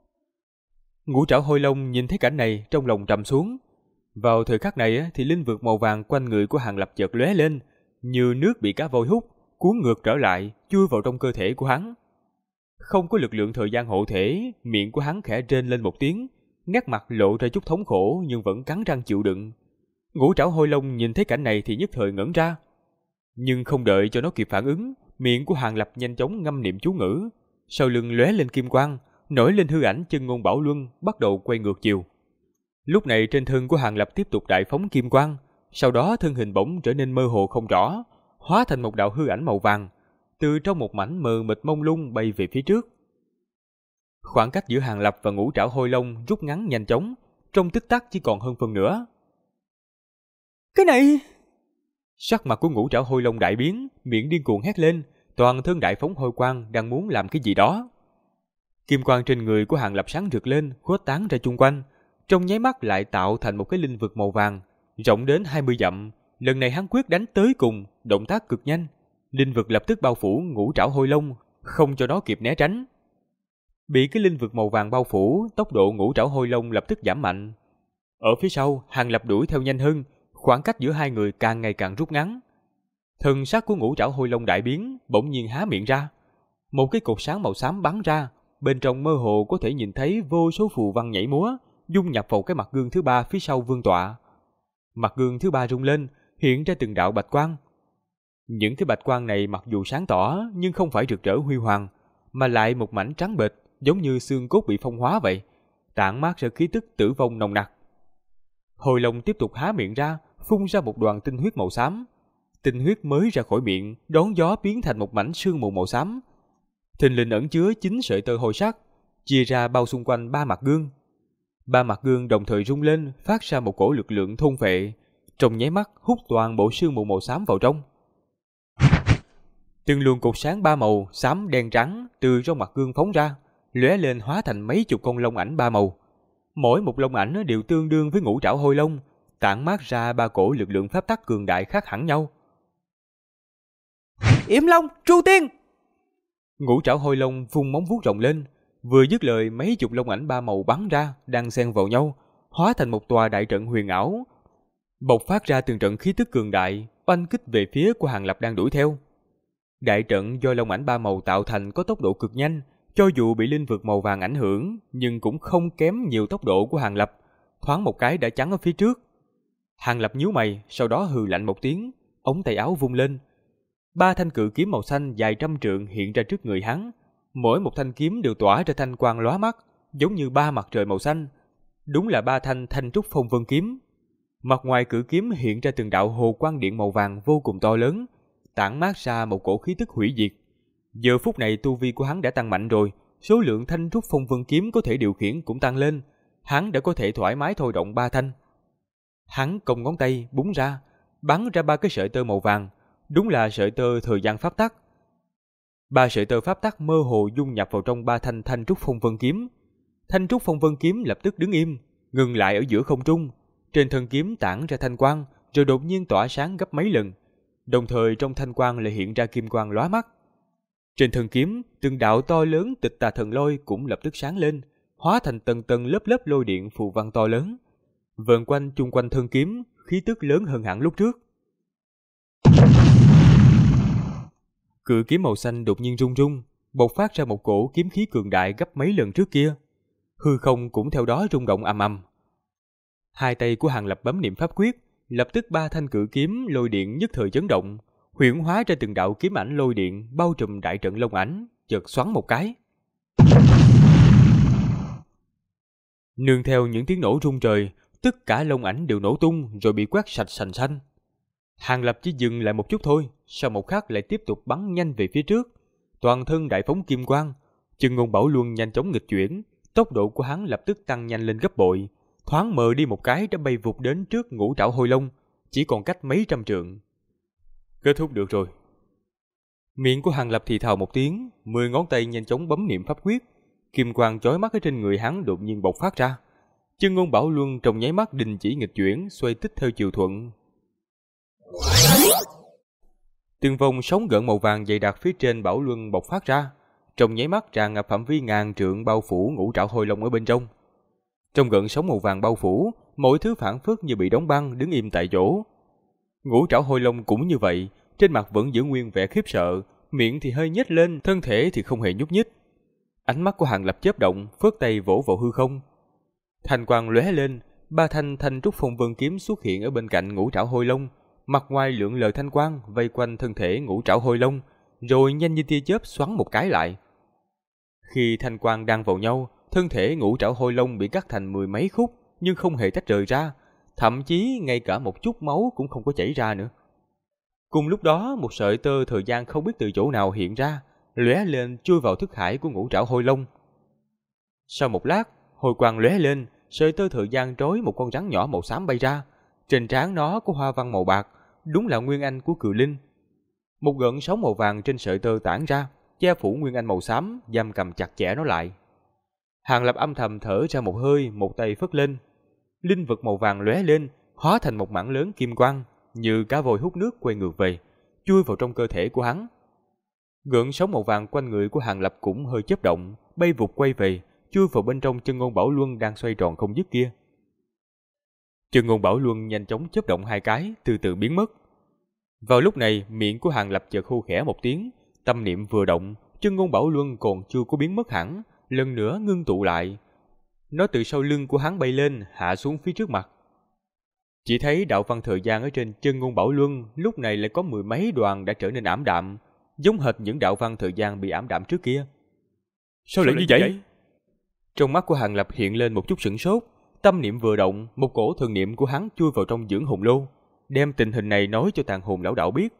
Ngũ Trảo Hôi Long nhìn thấy cảnh này trong lòng trầm xuống. Vào thời khắc này thì linh vực màu vàng quanh người của Hàng Lập chợt lóe lên, như nước bị cá voi hút, cuốn ngược trở lại, chui vào trong cơ thể của hắn. Không có lực lượng thời gian hộ thể, miệng của hắn khẽ rên lên một tiếng, nét mặt lộ ra chút thống khổ nhưng vẫn cắn răng chịu đựng. Ngũ Trảo Hôi Long nhìn thấy cảnh này thì nhất thời ngẩn ra. Nhưng không đợi cho nó kịp phản ứng, miệng của Hàng Lập nhanh chóng ngâm niệm chú ngữ, sau lưng lóe lên kim quang, nổi lên hư ảnh Chân Ngôn Bảo Luân, bắt đầu quay ngược chiều. Lúc này trên thân của Hàng Lập tiếp tục đại phóng kim quang, sau đó thân hình bỗng trở nên mơ hồ không rõ, hóa thành một đạo hư ảnh màu vàng, từ trong một mảnh mờ mịt mông lung bay về phía trước. Khoảng cách giữa Hàng Lập và Ngũ Trảo Hôi Long rút ngắn nhanh chóng, trong tích tắc chỉ còn hơn phần nữa. Cái này... Sắc mặt của Ngũ Trảo Hôi Long đại biến, miệng điên cuồng hét lên, toàn thân đại phóng hôi quang đang muốn làm cái gì đó. Kim quang trên người của Hàng Lập sáng rực lên, khuếch tán ra chung quanh, trong nháy mắt lại tạo thành một cái linh vực màu vàng, rộng đến 20 dặm. Lần này hắn quyết đánh tới cùng, động tác cực nhanh. Linh vực lập tức bao phủ Ngũ Trảo Hôi Long, không cho nó kịp né tránh. Bị cái linh vực màu vàng bao phủ, tốc độ Ngũ Trảo Hôi Long lập tức giảm mạnh. Ở phía sau, Hàng Lập đuổi theo nhanh hơn, khoảng cách giữa hai người càng ngày càng rút ngắn. Thần sắc của Ngũ Trảo Hôi Long đại biến, bỗng nhiên há miệng ra. Một cái cột sáng màu xám bắn ra, bên trong mơ hồ có thể nhìn thấy vô số phù văn nhảy múa, dung nhập vào cái mặt gương thứ ba phía sau vương tọa. Mặt gương thứ ba rung lên, hiện ra từng đạo bạch quang. Những cái bạch quang này mặc dù sáng tỏ nhưng không phải rực rỡ huy hoàng, mà lại một mảnh trắng bệch, giống như xương cốt bị phong hóa vậy, tản mát ra khí tức tử vong nồng nặc. Hôi Long tiếp tục há miệng ra, phun ra một đoàn tinh huyết màu xám. Tinh huyết mới ra khỏi miệng, đón gió biến thành một mảnh sương mù màu xám. Thình lình ẩn chứa 9 sợi tơ hồi sắc, chia ra bao xung quanh 3 mặt gương. 3 mặt gương đồng thời rung lên, phát ra một cỗ lực lượng thôn phệ, trong nháy mắt hút toàn bộ sương mù màu xám vào trong. Từng luồng cột sáng 3 màu, xám đen trắng từ trong mặt gương phóng ra, lóe lên hóa thành mấy chục con long ảnh 3 màu. Mỗi một long ảnh đều tương đương với Ngũ Trảo Hôi Long, tản mát ra 3 cỗ lực lượng pháp tắc cường đại khác hẳn nhau. Yểm Long, Tru Tiên! Ngũ Trảo Hôi Long vung móng vuốt rồng lên, vừa dứt lời mấy chục long ảnh 3 màu bắn ra, đang xen vào nhau, hóa thành một tòa đại trận huyền ảo, bộc phát ra từng trận khí tức cường đại, oanh kích về phía của Hàng Lập đang đuổi theo. Đại trận do long ảnh 3 màu tạo thành có tốc độ cực nhanh, cho dù bị linh vực màu vàng ảnh hưởng, nhưng cũng không kém nhiều tốc độ của Hàng Lập, thoáng một cái đã chắn ở phía trước. Hàng Lập nhíu mày, sau đó hừ lạnh một tiếng, ống tay áo vung lên. 3 thanh cự kiếm màu xanh dài trăm trượng hiện ra trước người hắn, mỗi một thanh kiếm đều tỏa ra thanh quang lóa mắt, giống như 3 mặt trời màu xanh. Đúng là 3 thanh Thanh Trúc Phong Vân kiếm. Mặt ngoài cự kiếm hiện ra từng đạo hồ quang điện màu vàng vô cùng to lớn, tản mát ra một cổ khí tức hủy diệt. Giờ phút này tu vi của hắn đã tăng mạnh rồi, số lượng Thanh Trúc Phong Vân kiếm có thể điều khiển cũng tăng lên, hắn đã có thể thoải mái thôi động 3 thanh. Hắn cong ngón tay búng ra, bắn ra 3 cái sợi tơ màu vàng, đúng là sợi tơ thời gian pháp tắc. 3 sợi tơ pháp tắc mơ hồ dung nhập vào trong 3 thanh Thanh Trúc Phong Vân kiếm. Thanh Trúc Phong Vân kiếm lập tức đứng im, ngừng lại ở giữa không trung. Trên thân kiếm tản ra thanh quang, rồi đột nhiên tỏa sáng gấp mấy lần. Đồng thời trong thanh quang lại hiện ra kim quang lóa mắt. Trên thân kiếm, từng đạo to lớn Tịch Tà Thần Lôi cũng lập tức sáng lên, hóa thành tầng tầng lớp lớp lôi điện phù văn to lớn, vờn quanh chung quanh thân kiếm, khí tức lớn hơn hẳn lúc trước. Cự kiếm màu xanh đột nhiên rung rung, bộc phát ra một cổ kiếm khí cường đại gấp mấy lần trước kia. Hư không cũng theo đó rung động ầm ầm. Hai tay của Hàng Lập bấm niệm pháp quyết, lập tức 3 thanh cự kiếm lôi điện nhất thời chấn động, huyễn hóa ra từng đạo kiếm ảnh lôi điện bao trùm đại trận long ảnh, chợt xoắn một cái. Nương theo những tiếng nổ rung trời, tất cả long ảnh đều nổ tung rồi bị quét sạch sành xanh. Hàng Lập chỉ dừng lại một chút thôi, sau một khắc lại tiếp tục bắn nhanh về phía trước, toàn thân đại phóng kim quang. Chân Ngôn Bảo Luân nhanh chóng nghịch chuyển, tốc độ của hắn lập tức tăng nhanh lên gấp bội, thoáng mờ đi một cái đã bay vụt đến trước Ngũ Trảo Hôi Long, chỉ còn cách mấy trăm trượng. Kết thúc được rồi. Miệng của Hàng Lập thì thào một tiếng, 10 ngón tay nhanh chóng bấm niệm pháp quyết, kim quang chói mắt ở trên người hắn đột nhiên bộc phát ra. Chân Ngôn Bảo Luân trong nháy mắt đình chỉ nghịch chuyển, xoay tích theo chiều thuận. Từng vòng sóng gợn màu vàng dày đặc phía trên Bảo Luân bộc phát ra, trong nháy mắt tràn ngập phạm vi ngàn trượng bao phủ Ngũ Trảo Hôi Long ở bên trong. Trong gợn sóng màu vàng bao phủ, mọi thứ phảng phất như bị đóng băng, đứng im tại chỗ. Ngũ Trảo Hôi Long cũng như vậy, trên mặt vẫn giữ nguyên vẻ khiếp sợ, miệng thì hơi nhếch lên, thân thể thì không hề nhúc nhích. Ánh mắt của Hàng Lập chớp động, phất tay vỗ vào hư không. Thanh quang lóe lên, 3 thanh Thanh Trúc Phong Vân kiếm xuất hiện ở bên cạnh Ngũ Trảo Hôi Long, mặt ngoài lượn lờ thanh quang vây quanh thân thể Ngũ Trảo Hôi Long, rồi nhanh như tia chớp xoắn một cái lại. Khi thanh quang đang vào nhau, thân thể Ngũ Trảo Hôi Long bị cắt thành 10 mấy khúc, nhưng không hề tách rời ra, thậm chí ngay cả một chút máu cũng không có chảy ra nữa. Cùng lúc đó, một sợi tơ thời gian không biết từ chỗ nào hiện ra, lóe lên chui vào thức hải của Ngũ Trảo Hôi Long. Sau một lát, hồi quang lóe lên, sợi tơ thời gian trói một con rắn nhỏ màu xám bay ra. Trên trán nó có hoa văn màu bạc, đúng là nguyên anh của Cự Linh. Một gợn sóng màu vàng trên sợi tơ tản ra, che phủ nguyên anh màu xám, giam cầm chặt chẽ nó lại. Hàng Lập âm thầm thở ra một hơi, một tay phất lên. Linh vật màu vàng lóe lên, hóa thành một mảng lớn kim quang, như cá voi hút nước quay ngược về, chui vào trong cơ thể của hắn. Gợn sóng màu vàng quanh người của Hàng Lập cũng hơi chớp động, bay vụt quay về, chui vào bên trong chân ngôn bảo luân đang xoay tròn không dứt kia. Chân ngôn bảo luân nhanh chóng chớp động hai cái, từ từ biến mất. Vào lúc này, miệng của Hàng Lập chợt hô khẽ một tiếng, tâm niệm vừa động, chân ngôn bảo luân còn chưa có biến mất hẳn, lần nữa ngưng tụ lại. Nó từ sau lưng của hắn bay lên, hạ xuống phía trước mặt. Chỉ thấy đạo văn thời gian ở trên chân ngôn bảo luân lúc này lại có mười mấy đoàn đã trở nên ảm đạm, giống hệt những đạo văn thời gian bị ảm đạm trước kia. Sao lại như vậy? Trong mắt của Hàng Lập hiện lên một chút sửng sốt, tâm niệm vừa động, một cổ thần niệm của hắn chui vào trong dưỡng hồn lô, đem tình hình này nói cho tàn hồn lão đạo biết.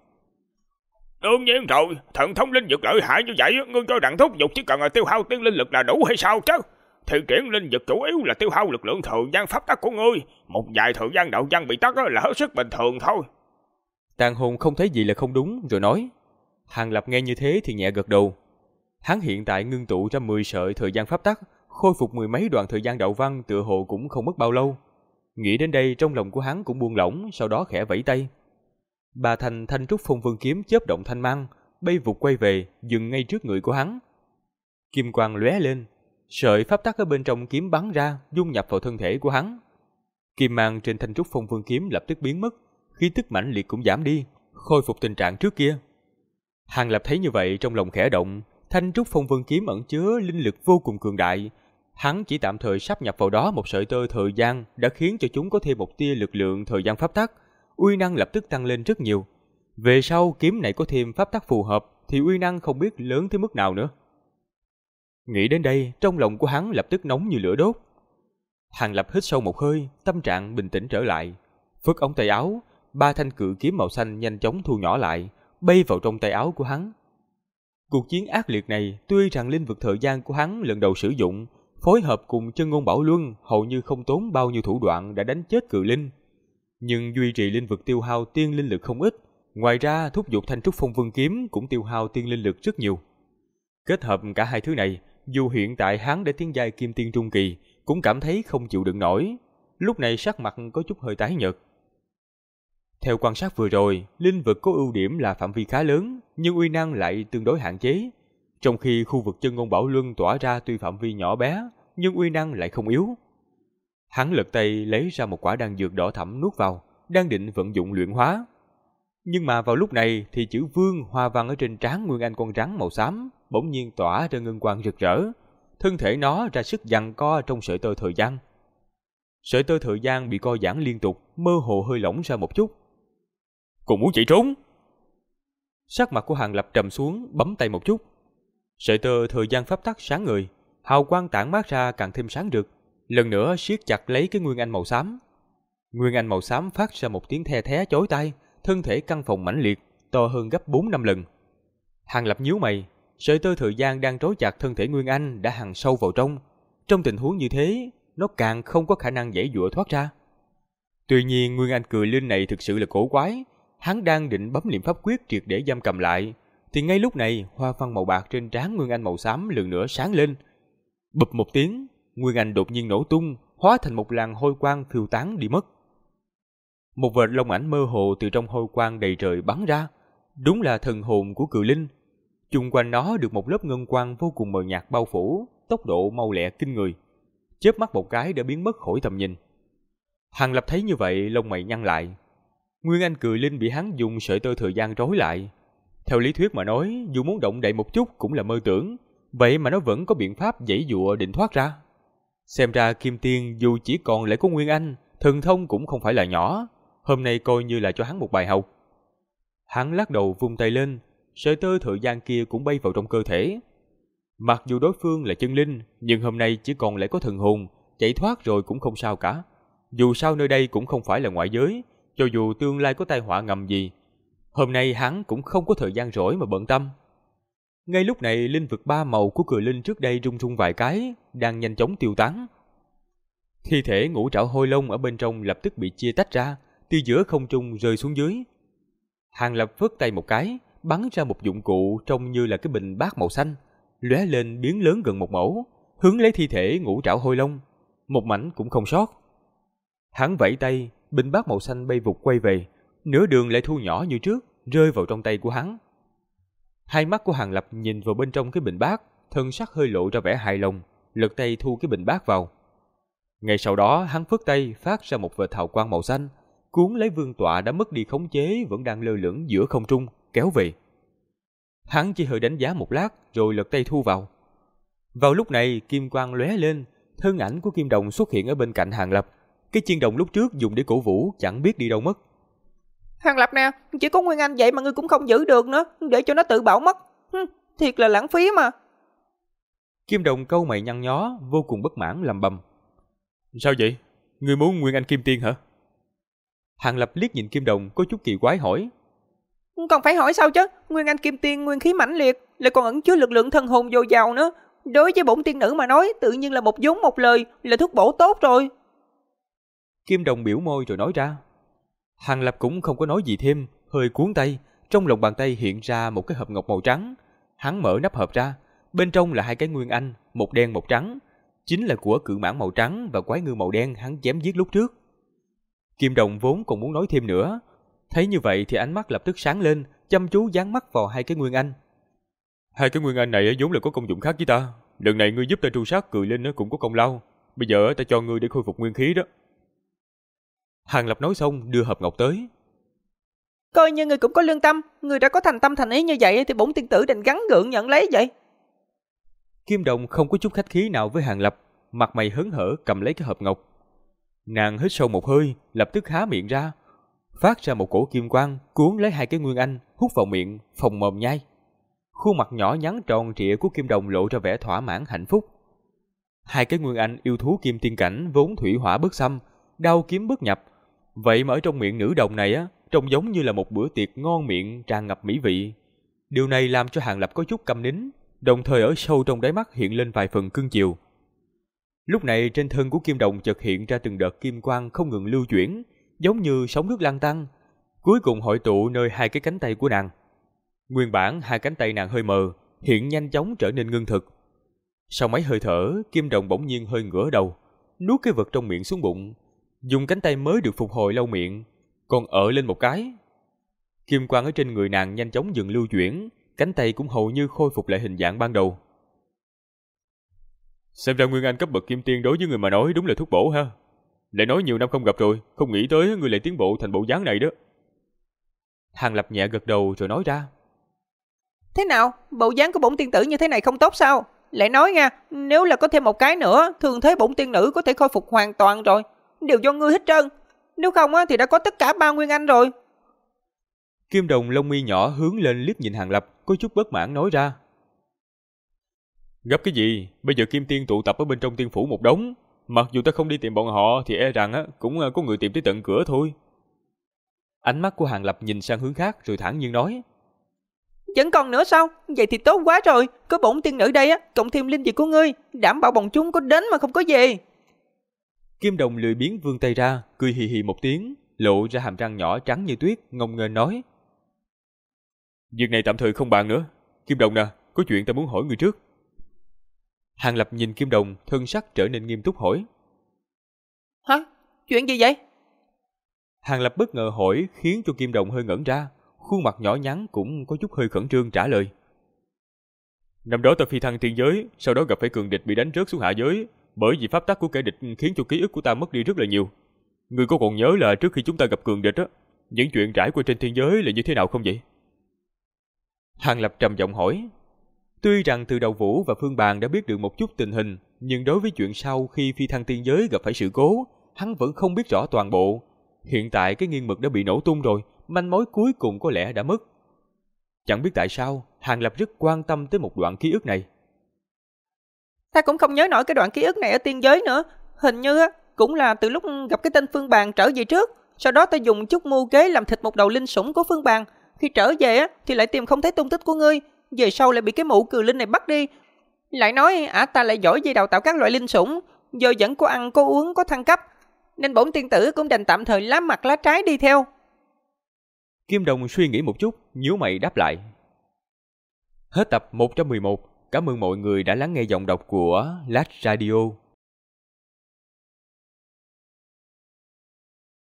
Đương nhiên rồi, thần thông linh dược lợi hại như vậy, ngươi cho đặng thúc dục chỉ cần tiêu hao tiên linh lực là đủ hay sao chứ? Thì triển linh dược chủ yếu là tiêu hao lực lượng thời gian pháp tắc của ngươi, một vài thời gian đạo văn bị tắc là hết sức bình thường thôi. Tàn hồn không thấy gì là không đúng, rồi nói. Hàng Lập nghe như thế thì nhẹ gật đầu. Hắn hiện tại ngưng tụ ra 10 sợi thời gian pháp tắc, khôi phục mười mấy đoạn thời gian đạo văn tựa hồ cũng không mất bao lâu. Nghĩ đến đây trong lòng của hắn cũng buông lỏng, sau đó khẽ vẫy tay. Ba thanh thanh trúc phong vân kiếm chớp động thanh mang, bay vụt quay về, dừng ngay trước người của hắn. Kim quang lóe lên, sợi pháp tắc ở bên trong kiếm bắn ra, dung nhập vào thân thể của hắn. Kim mang trên thanh trúc phong vân kiếm lập tức biến mất, khí tức mãnh liệt cũng giảm đi, khôi phục tình trạng trước kia. Hàng Lập thấy như vậy trong lòng khẽ động, thanh trúc phong vân kiếm ẩn chứa linh lực vô cùng cường đại. Hắn chỉ tạm thời sáp nhập vào đó một sợi tơ thời gian đã khiến cho chúng có thêm một tia lực lượng thời gian pháp tắc, uy năng lập tức tăng lên rất nhiều. Về sau kiếm này có thêm pháp tắc phù hợp thì uy năng không biết lớn tới mức nào nữa. Nghĩ đến đây, trong lòng của hắn lập tức nóng như lửa đốt. Hàng Lập hít sâu một hơi, tâm trạng bình tĩnh trở lại. Phất ống tay áo, ba thanh cự kiếm màu xanh nhanh chóng thu nhỏ lại, bay vào trong tay áo của hắn. Cuộc chiến ác liệt này, tuy rằng linh vực thời gian của hắn lần đầu sử dụng, phối hợp cùng chân ngôn bảo luân hầu như không tốn bao nhiêu thủ đoạn đã đánh chết cự linh. Nhưng duy trì linh vực tiêu hao tiên linh lực không ít, ngoài ra thúc giục thanh trúc phong vân kiếm cũng tiêu hao tiên linh lực rất nhiều. Kết hợp cả hai thứ này, dù hiện tại hắn đã tiến giai kim tiên trung kỳ, cũng cảm thấy không chịu đựng nổi, lúc này sắc mặt có chút hơi tái nhợt. Theo quan sát vừa rồi, linh vực có ưu điểm là phạm vi khá lớn, nhưng uy năng lại tương đối hạn chế. Trong khi khu vực chân ngôn bảo luân tỏa ra tuy phạm vi nhỏ bé, nhưng uy năng lại không yếu. Hắn lật tay lấy ra một quả đan dược đỏ thẫm nuốt vào, đang định vận dụng luyện hóa. Nhưng mà vào lúc này thì chữ Vương hoa văn ở trên trán nguyên anh con rắn màu xám bỗng nhiên tỏa ra ngân quang rực rỡ, thân thể nó ra sức giằng co trong sợi tơ thời gian. Sợi tơ thời gian bị co giãn liên tục, mơ hồ hơi lỏng ra một chút. Còn muốn chạy trốn? Sắc mặt của Hàng Lập trầm xuống, bấm tay một chút. Sợi tơ thời gian pháp tắc sáng ngời, hào quang tản mát ra càng thêm sáng rực, lần nữa siết chặt lấy cái nguyên anh màu xám. Nguyên anh màu xám phát ra một tiếng the thé chói tai, thân thể căng phồng mãnh liệt, to hơn gấp 4-5 lần. Hàng Lập nhíu mày, sợi tơ thời gian đang trói chặt thân thể nguyên anh đã hằn sâu vào trong. Trong tình huống như thế, nó càng không có khả năng giãy giụa thoát ra. Tuy nhiên nguyên anh cự linh này thực sự là cổ quái. Hắn đang định bấm niệm pháp quyết triệt để giam cầm lại, thì ngay lúc này hoa văn màu bạc trên trán nguyên anh màu xám lần nữa sáng lên. Bụp một tiếng, nguyên anh đột nhiên nổ tung, hóa thành một làn hôi quang phiêu tán đi mất. Một vệt long ảnh mơ hồ từ trong hôi quang đầy trời bắn ra, đúng là thần hồn của cự linh. Chung quanh nó được một lớp ngân quang vô cùng mờ nhạt bao phủ, tốc độ mau lẹ kinh người, chớp mắt một cái đã biến mất khỏi tầm nhìn. Hàng Lập thấy như vậy, lông mày nhăn lại. Nguyên anh cự linh bị hắn dùng sợi tơ thời gian trói lại. Theo lý thuyết mà nói, dù muốn động đậy một chút cũng là mơ tưởng, vậy mà nó vẫn có biện pháp giãy giụa định thoát ra. Xem ra Kim Tiên dù chỉ còn lại có Nguyên Anh, thần thông cũng không phải là nhỏ, hôm nay coi như là cho hắn một bài học. Hắn lắc đầu vung tay lên, sợi tơ thời gian kia cũng bay vào trong cơ thể. Mặc dù đối phương là chân linh, nhưng hôm nay chỉ còn lại có thần hồn, chạy thoát rồi cũng không sao cả. Dù sao nơi đây cũng không phải là ngoại giới, cho dù tương lai có tai họa ngầm gì, hôm nay hắn cũng không có thời gian rỗi mà bận tâm. Ngay lúc này linh vực ba màu của cự linh trước đây rung rung vài cái, đang nhanh chóng tiêu tán. Thi thể ngũ trảo hôi long ở bên trong lập tức bị chia tách ra, từ giữa không trung rơi xuống dưới. Hàng Lập phất tay một cái, bắn ra một dụng cụ trông như là cái bình bát màu xanh, lóe lên biến lớn gần một mẫu, hướng lấy thi thể ngũ trảo hôi long, một mảnh cũng không sót. Hắn vẫy tay, bình bát màu xanh bay vụt quay về, nửa đường lại thu nhỏ như trước, rơi vào trong tay của hắn. Hai mắt của Hàng Lập nhìn vào bên trong cái bình bát, thân sắc hơi lộ ra vẻ hài lòng, lật tay thu cái bình bát vào. Ngay sau đó hắn phất tay phát ra một vệt hào quang màu xanh, cuốn lấy vương tọa đã mất đi khống chế vẫn đang lơ lửng giữa không trung, kéo về. Hắn chỉ hơi đánh giá một lát rồi lật tay thu vào. Vào lúc này kim quang lóe lên, thân ảnh của Kim Đồng xuất hiện ở bên cạnh Hàng Lập. Cái chiên đồng lúc trước dùng để cổ vũ chẳng biết đi đâu mất. Hàng Lập nè, chỉ có Nguyên Anh vậy mà ngươi cũng không giữ được nữa, để cho nó tự bảo mất. Thiệt là lãng phí mà. Kim Đồng cau mày nhăn nhó, vô cùng bất mãn lầm bầm. Sao vậy? Ngươi muốn Nguyên Anh Kim Tiên hả? Hàng Lập liếc nhìn Kim Đồng có chút kỳ quái hỏi. Còn phải hỏi sao chứ? Nguyên Anh Kim Tiên nguyên khí mãnh liệt, lại còn ẩn chứa lực lượng thần hồn dồi dào nữa. Đối với bổn tiên nữ mà nói, tự nhiên là một vốn một lời, là thuốc bổ tốt rồi. Kim Đồng biểu môi rồi nói ra. Hàng Lập cũng không có nói gì thêm, hơi cuốn tay, trong lòng bàn tay hiện ra một cái hộp ngọc màu trắng. Hắn mở nắp hộp ra, bên trong là hai cái Nguyên Anh, một đen một trắng, chính là của cự mãng màu trắng và quái ngư màu đen hắn chém giết lúc trước. Kim Đồng vốn còn muốn nói thêm nữa, thấy như vậy thì ánh mắt lập tức sáng lên, chăm chú dán mắt vào hai cái Nguyên Anh. Hai cái Nguyên Anh này vốn là có công dụng khác với ta, lần này ngươi giúp ta tru sát Cự Linh cũng có công lao, bây giờ ta cho ngươi để khôi phục nguyên khí đó. Hàng Lập nói xong đưa hộp ngọc tới. Coi như ngươi cũng có lương tâm, ngươi đã có thành tâm thành ý như vậy thì bổn tiên tử định gắng gượng nhận lấy vậy. Kim Đồng không có chút khách khí nào với Hàng Lập, mặt mày hớn hở cầm lấy cái hộp ngọc. Nàng hít sâu một hơi, lập tức há miệng ra, phát ra một cổ kim quang, cuốn lấy hai cái Nguyên Anh, hút vào miệng, phồng mồm nhai. Khuôn mặt nhỏ nhắn tròn trịa của Kim Đồng lộ ra vẻ thỏa mãn hạnh phúc. Hai cái Nguyên Anh yêu thú kim tiên cảnh vốn thủy hỏa bất xâm, đao kiếm bất nhập, vậy mà ở trong miệng nữ đồng này trông giống như là một bữa tiệc ngon miệng tràn ngập mỹ vị. Điều này làm cho Hàng Lập có chút câm nín, đồng thời ở sâu trong đáy mắt hiện lên vài phần cưng chiều. Lúc này trên thân của Kim Đồng chợt hiện ra từng đợt kim quang không ngừng lưu chuyển, giống như sóng nước lan tăng, cuối cùng hội tụ nơi hai cái cánh tay của nàng. Nguyên bản hai cánh tay nàng hơi mờ, hiện nhanh chóng trở nên ngưng thực. Sau mấy hơi thở, Kim Đồng bỗng nhiên hơi ngửa đầu, nuốt cái vật trong miệng xuống bụng, dùng cánh tay mới được phục hồi lau miệng, còn ợ lên một cái. Kim quang ở trên người nàng nhanh chóng dừng lưu chuyển, cánh tay cũng hầu như khôi phục lại hình dạng ban đầu. Xem ra Nguyên Anh cấp bậc kim tiên đối với người mà nói đúng là thuốc bổ ha. Lại nói nhiều năm không gặp rồi, không nghĩ tới người lại tiến bộ thành bộ dáng này đó. Hàng Lập nhẹ gật đầu rồi nói ra. Thế nào, bộ dáng của bổn tiên tử như thế này không tốt sao? Lại nói nha, nếu là có thêm một cái nữa, thường thế bổn tiên nữ có thể khôi phục hoàn toàn rồi. Đều do ngươi hết trơn. Nếu không thì đã có tất cả 3 Nguyên Anh rồi. Kim Đồng lông mi nhỏ hướng lên liếc nhìn Hàng Lập, có chút bất mãn nói ra. Gấp cái gì? Bây giờ kim tiên tụ tập ở bên trong tiên phủ một đống. Mặc dù ta không đi tìm bọn họ thì e rằng cũng có người tìm tới tận cửa thôi. Ánh mắt của Hàng Lập nhìn sang hướng khác rồi thản nhiên nói. Vẫn còn nữa sao? Vậy thì tốt quá rồi. Có bổn tiên nữ đây cộng thêm linh dịch của ngươi, đảm bảo bọn chúng có đến mà không có về. Kim Đồng lười biếng vươn tay ra, cười hì hì một tiếng, lộ ra hàm răng nhỏ trắng như tuyết, ngông nghênh nói. Việc này tạm thời không bàn nữa. Kim Đồng nè, có chuyện ta muốn hỏi người trước. Hàng Lập nhìn Kim Đồng, thân sắc trở nên nghiêm túc hỏi. Hả? Chuyện gì vậy? Hàng Lập bất ngờ hỏi khiến cho Kim Đồng hơi ngẩn ra, khuôn mặt nhỏ nhắn cũng có chút hơi khẩn trương trả lời. Năm đó ta phi thăng tiên giới, sau đó gặp phải cường địch bị đánh rớt xuống hạ giới, bởi vì pháp tắc của kẻ địch khiến cho ký ức của ta mất đi rất là nhiều. Ngươi có còn nhớ là trước khi chúng ta gặp cường địch những chuyện trải qua trên thiên giới là như thế nào không vậy? Hàng Lập trầm giọng hỏi. Tuy rằng từ Đầu Vũ và Phương Bàn đã biết được một chút tình hình, nhưng đối với chuyện sau khi phi thăng tiên giới gặp phải sự cố, hắn vẫn không biết rõ toàn bộ. Hiện tại cái nghiêng mực đã bị nổ tung rồi, manh mối cuối cùng có lẽ đã mất. Chẳng biết tại sao, Hàng Lập rất quan tâm tới một đoạn ký ức này. Ta cũng không nhớ nổi cái đoạn ký ức này ở tiên giới nữa. Hình như cũng là từ lúc gặp cái tên Phương Bàn trở về trước. Sau đó ta dùng chút mưu kế làm thịt một đầu linh sủng của Phương Bàn. Khi trở về thì lại tìm không thấy tung tích của ngươi. Về sau lại bị cái mụ Cừ Linh này bắt đi. Lại nói ta lại giỏi về đào tạo các loại linh sủng. do vẫn có ăn có uống có thăng cấp, nên bổn tiên tử cũng đành tạm thời lá mặt lá trái đi theo. Kim Đồng suy nghĩ một chút, nhíu mày đáp lại. Hết tập 111. Cảm ơn mọi người đã lắng nghe giọng đọc của Last Radio.